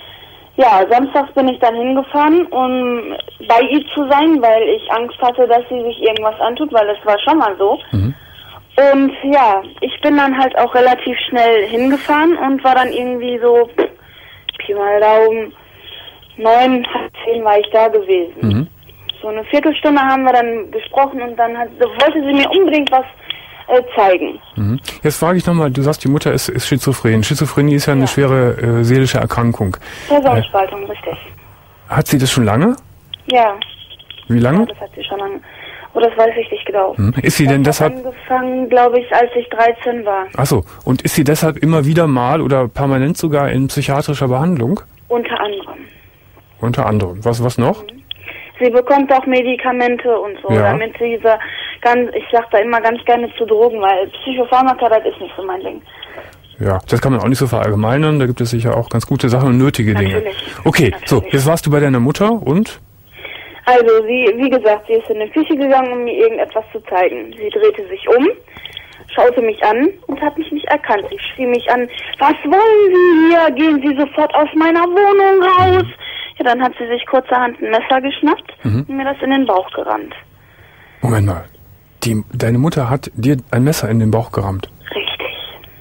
Speaker 8: Ja, samstags bin ich dann hingefahren, um bei ihr zu sein, weil ich Angst hatte, dass sie sich irgendwas antut, weil es war schon mal so.
Speaker 3: Mhm.
Speaker 8: Und ja, ich bin dann halt auch relativ schnell hingefahren und war dann irgendwie so, Pi mal Daumen, neun, halb zehn war ich da gewesen.
Speaker 3: Mhm.
Speaker 8: so eine Viertelstunde haben wir dann gesprochen und dann hat, wollte sie mir unbedingt was äh, zeigen.
Speaker 3: Mhm. Jetzt frage ich nochmal, du sagst, die Mutter ist, ist schizophren. Schizophrenie ist ja eine ja. schwere äh, seelische Erkrankung.
Speaker 8: Personenspaltung, äh, richtig.
Speaker 3: Hat sie das schon lange?
Speaker 8: Ja.
Speaker 3: Wie lange?
Speaker 8: Ja, das hat sie schon lange. Oh, das weiß ich nicht genau.
Speaker 3: Mhm. Ist sie
Speaker 8: das
Speaker 3: denn
Speaker 8: hat
Speaker 3: deshalb...
Speaker 8: angefangen, glaube ich, als ich dreizehn war.
Speaker 3: Ach so. Und ist sie deshalb immer wieder mal oder permanent sogar in psychiatrischer Behandlung?
Speaker 8: Unter anderem.
Speaker 3: Unter anderem. Was, was noch?
Speaker 8: Mhm. Sie bekommt auch Medikamente und so,
Speaker 3: ja.
Speaker 8: damit sie diese ganz, ich sag da immer ganz gerne zu Drogen, weil Psychopharmaka, das ist nicht so mein Ding.
Speaker 3: Ja, das kann man auch nicht so verallgemeinern, da gibt es sicher auch ganz gute Sachen und nötige
Speaker 8: Natürlich.
Speaker 3: Dinge. Okay,
Speaker 8: Natürlich.
Speaker 3: so, jetzt warst du bei deiner Mutter und?
Speaker 8: Also, sie, wie gesagt, sie ist in die Küche gegangen, um mir irgendetwas zu zeigen. Sie drehte sich um, schaute mich an und hat mich nicht erkannt. Sie schrie mich an, was wollen Sie hier? Gehen Sie sofort aus meiner Wohnung raus. Ja, dann hat sie sich kurzerhand ein Messer geschnappt mhm. und mir das in den Bauch gerammt.
Speaker 3: Moment mal, die, deine Mutter hat dir ein Messer in den Bauch gerammt?
Speaker 8: Richtig.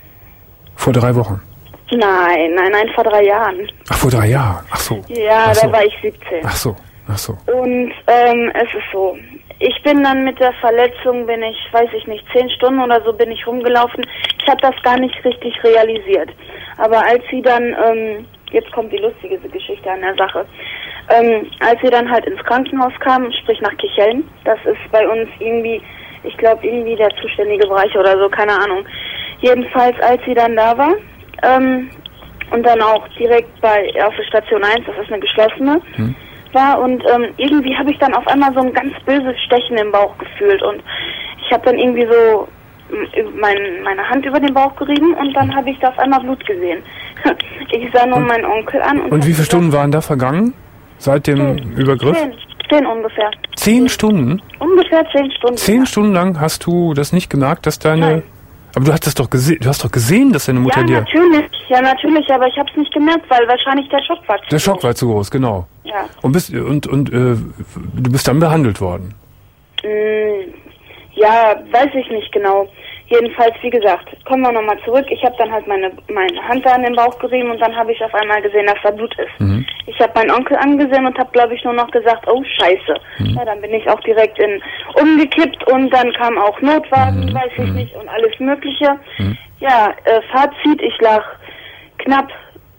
Speaker 3: Vor drei Wochen?
Speaker 8: Nein, nein, nein, vor drei Jahren.
Speaker 3: Ach, vor drei Jahren, ach so.
Speaker 8: Ja,
Speaker 3: ach so.
Speaker 8: Da war ich siebzehn.
Speaker 3: Ach so, ach so.
Speaker 8: Und ähm, es ist so, ich bin dann mit der Verletzung, bin ich, weiß ich nicht, zehn Stunden oder so bin ich rumgelaufen. Ich habe das gar nicht richtig realisiert. Aber als sie dann, ähm, jetzt kommt die lustige Geschichte an der Sache, ähm, als sie dann halt ins Krankenhaus kam, sprich nach Kichellen, das ist bei uns irgendwie, ich glaube irgendwie der zuständige Bereich oder so, keine Ahnung. Jedenfalls, als sie dann da war, ähm, und dann auch direkt bei auf der Station eins, das ist eine geschlossene, hm. war und ähm, irgendwie habe ich dann auf einmal so ein ganz böses Stechen im Bauch gefühlt und ich habe dann irgendwie so mein, meine Hand über den Bauch gerieben und dann habe ich da auf einmal Blut gesehen. Ich sah nur und, meinen Onkel an. Und,
Speaker 3: und wie viele Stunden waren da vergangen seit dem
Speaker 8: zehn,
Speaker 3: Übergriff?
Speaker 8: Zehn, zehn ungefähr.
Speaker 3: Zehn, zehn Stunden?
Speaker 8: Ungefähr zehn Stunden.
Speaker 3: Zehn ja. Stunden lang hast du das nicht gemerkt, dass deine... Nein. Aber du hast das doch gesehen, du hast doch gesehen, dass deine Mutter
Speaker 8: ja,
Speaker 3: dir...
Speaker 8: Ja, natürlich, ja natürlich, aber ich habe es nicht gemerkt, weil wahrscheinlich der Schock war zu groß.
Speaker 3: Der Schock war zu groß, genau.
Speaker 8: Ja.
Speaker 3: Und bist und und äh, du bist dann behandelt worden?
Speaker 8: Mm, ja, weiß ich nicht genau. Jedenfalls, wie gesagt, kommen wir nochmal zurück. Ich habe dann halt meine meine Hand da an den Bauch gerieben und dann habe ich auf einmal gesehen, dass da Blut ist. Mhm. Ich habe meinen Onkel angesehen und habe, glaube ich, nur noch gesagt, oh Scheiße. Mhm. Ja, dann bin ich auch direkt in umgekippt und dann kam auch Notwagen, mhm. weiß ich mhm. nicht, und alles Mögliche. Mhm. Ja, äh, Fazit, ich lag knapp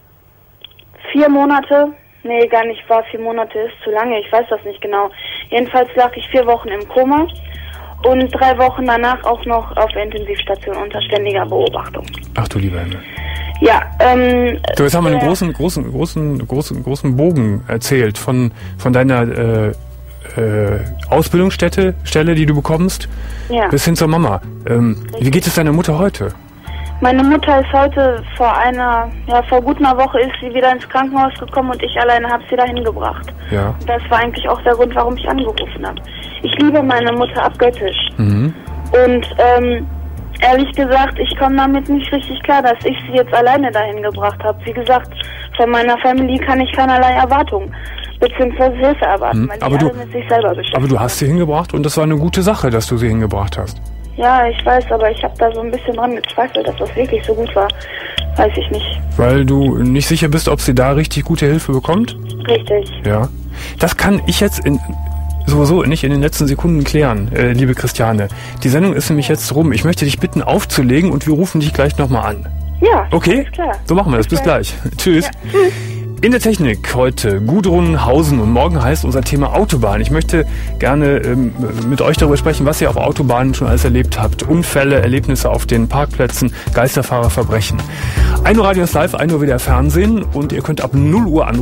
Speaker 8: vier Monate, nee, gar nicht wahr, vier Monate ist zu lange, ich weiß das nicht genau. Jedenfalls lag ich vier Wochen im Koma. Und drei Wochen danach auch noch auf der Intensivstation unter ständiger Beobachtung.
Speaker 3: Ach du lieber Himmel.
Speaker 8: Ja, ähm...
Speaker 3: So, jetzt haben wir einen
Speaker 8: äh,
Speaker 3: großen, großen, großen, großen, großen Bogen erzählt von, von deiner äh, äh, Ausbildungsstätte, Stelle, die du bekommst,
Speaker 8: ja.
Speaker 3: bis hin zur Mama. Ähm, wie geht es deiner Mutter heute?
Speaker 8: Meine Mutter ist heute vor einer, ja, vor gut einer Woche ist sie wieder ins Krankenhaus gekommen und ich alleine habe sie dahin gebracht.
Speaker 3: Ja.
Speaker 8: Das war eigentlich auch der Grund, warum ich angerufen habe. Ich liebe meine Mutter abgöttisch.
Speaker 3: Mhm.
Speaker 8: Und ähm, ehrlich gesagt, ich komme damit nicht richtig klar, dass ich sie jetzt alleine dahin gebracht habe. Wie gesagt, von meiner Familie kann ich keinerlei Erwartungen beziehungsweise Hilfe erwarten, mhm. weil die
Speaker 3: aber
Speaker 8: alle
Speaker 3: du,
Speaker 8: mit sich selber beschäftigt.
Speaker 3: Aber du hast sie hingebracht und das war eine gute Sache, dass du sie hingebracht hast.
Speaker 8: Ja, ich weiß, aber ich habe da so ein bisschen dran gezweifelt, dass das wirklich so gut war. Weiß ich nicht.
Speaker 3: Weil du nicht sicher bist, ob sie da richtig gute Hilfe bekommt?
Speaker 8: Richtig.
Speaker 3: Ja. Das kann ich jetzt in... sowieso nicht in den letzten Sekunden klären, äh, liebe Christiane. Die Sendung ist nämlich jetzt rum. Ich möchte dich bitten, aufzulegen und wir rufen dich gleich nochmal an.
Speaker 8: Ja,
Speaker 3: okay?
Speaker 8: Ist klar.
Speaker 3: So machen wir das. Bis gleich. Tschüss.
Speaker 8: Ja, tschüss.
Speaker 3: In der Technik heute Gudrun Hausen und morgen heißt unser Thema Autobahn. Ich möchte gerne ähm, mit euch darüber sprechen, was ihr auf Autobahnen schon alles erlebt habt. Unfälle, Erlebnisse auf den Parkplätzen, Geisterfahrer, Verbrechen. ein Uhr Radio ist live, ein Uhr wieder Fernsehen und ihr könnt ab null Uhr anrufen.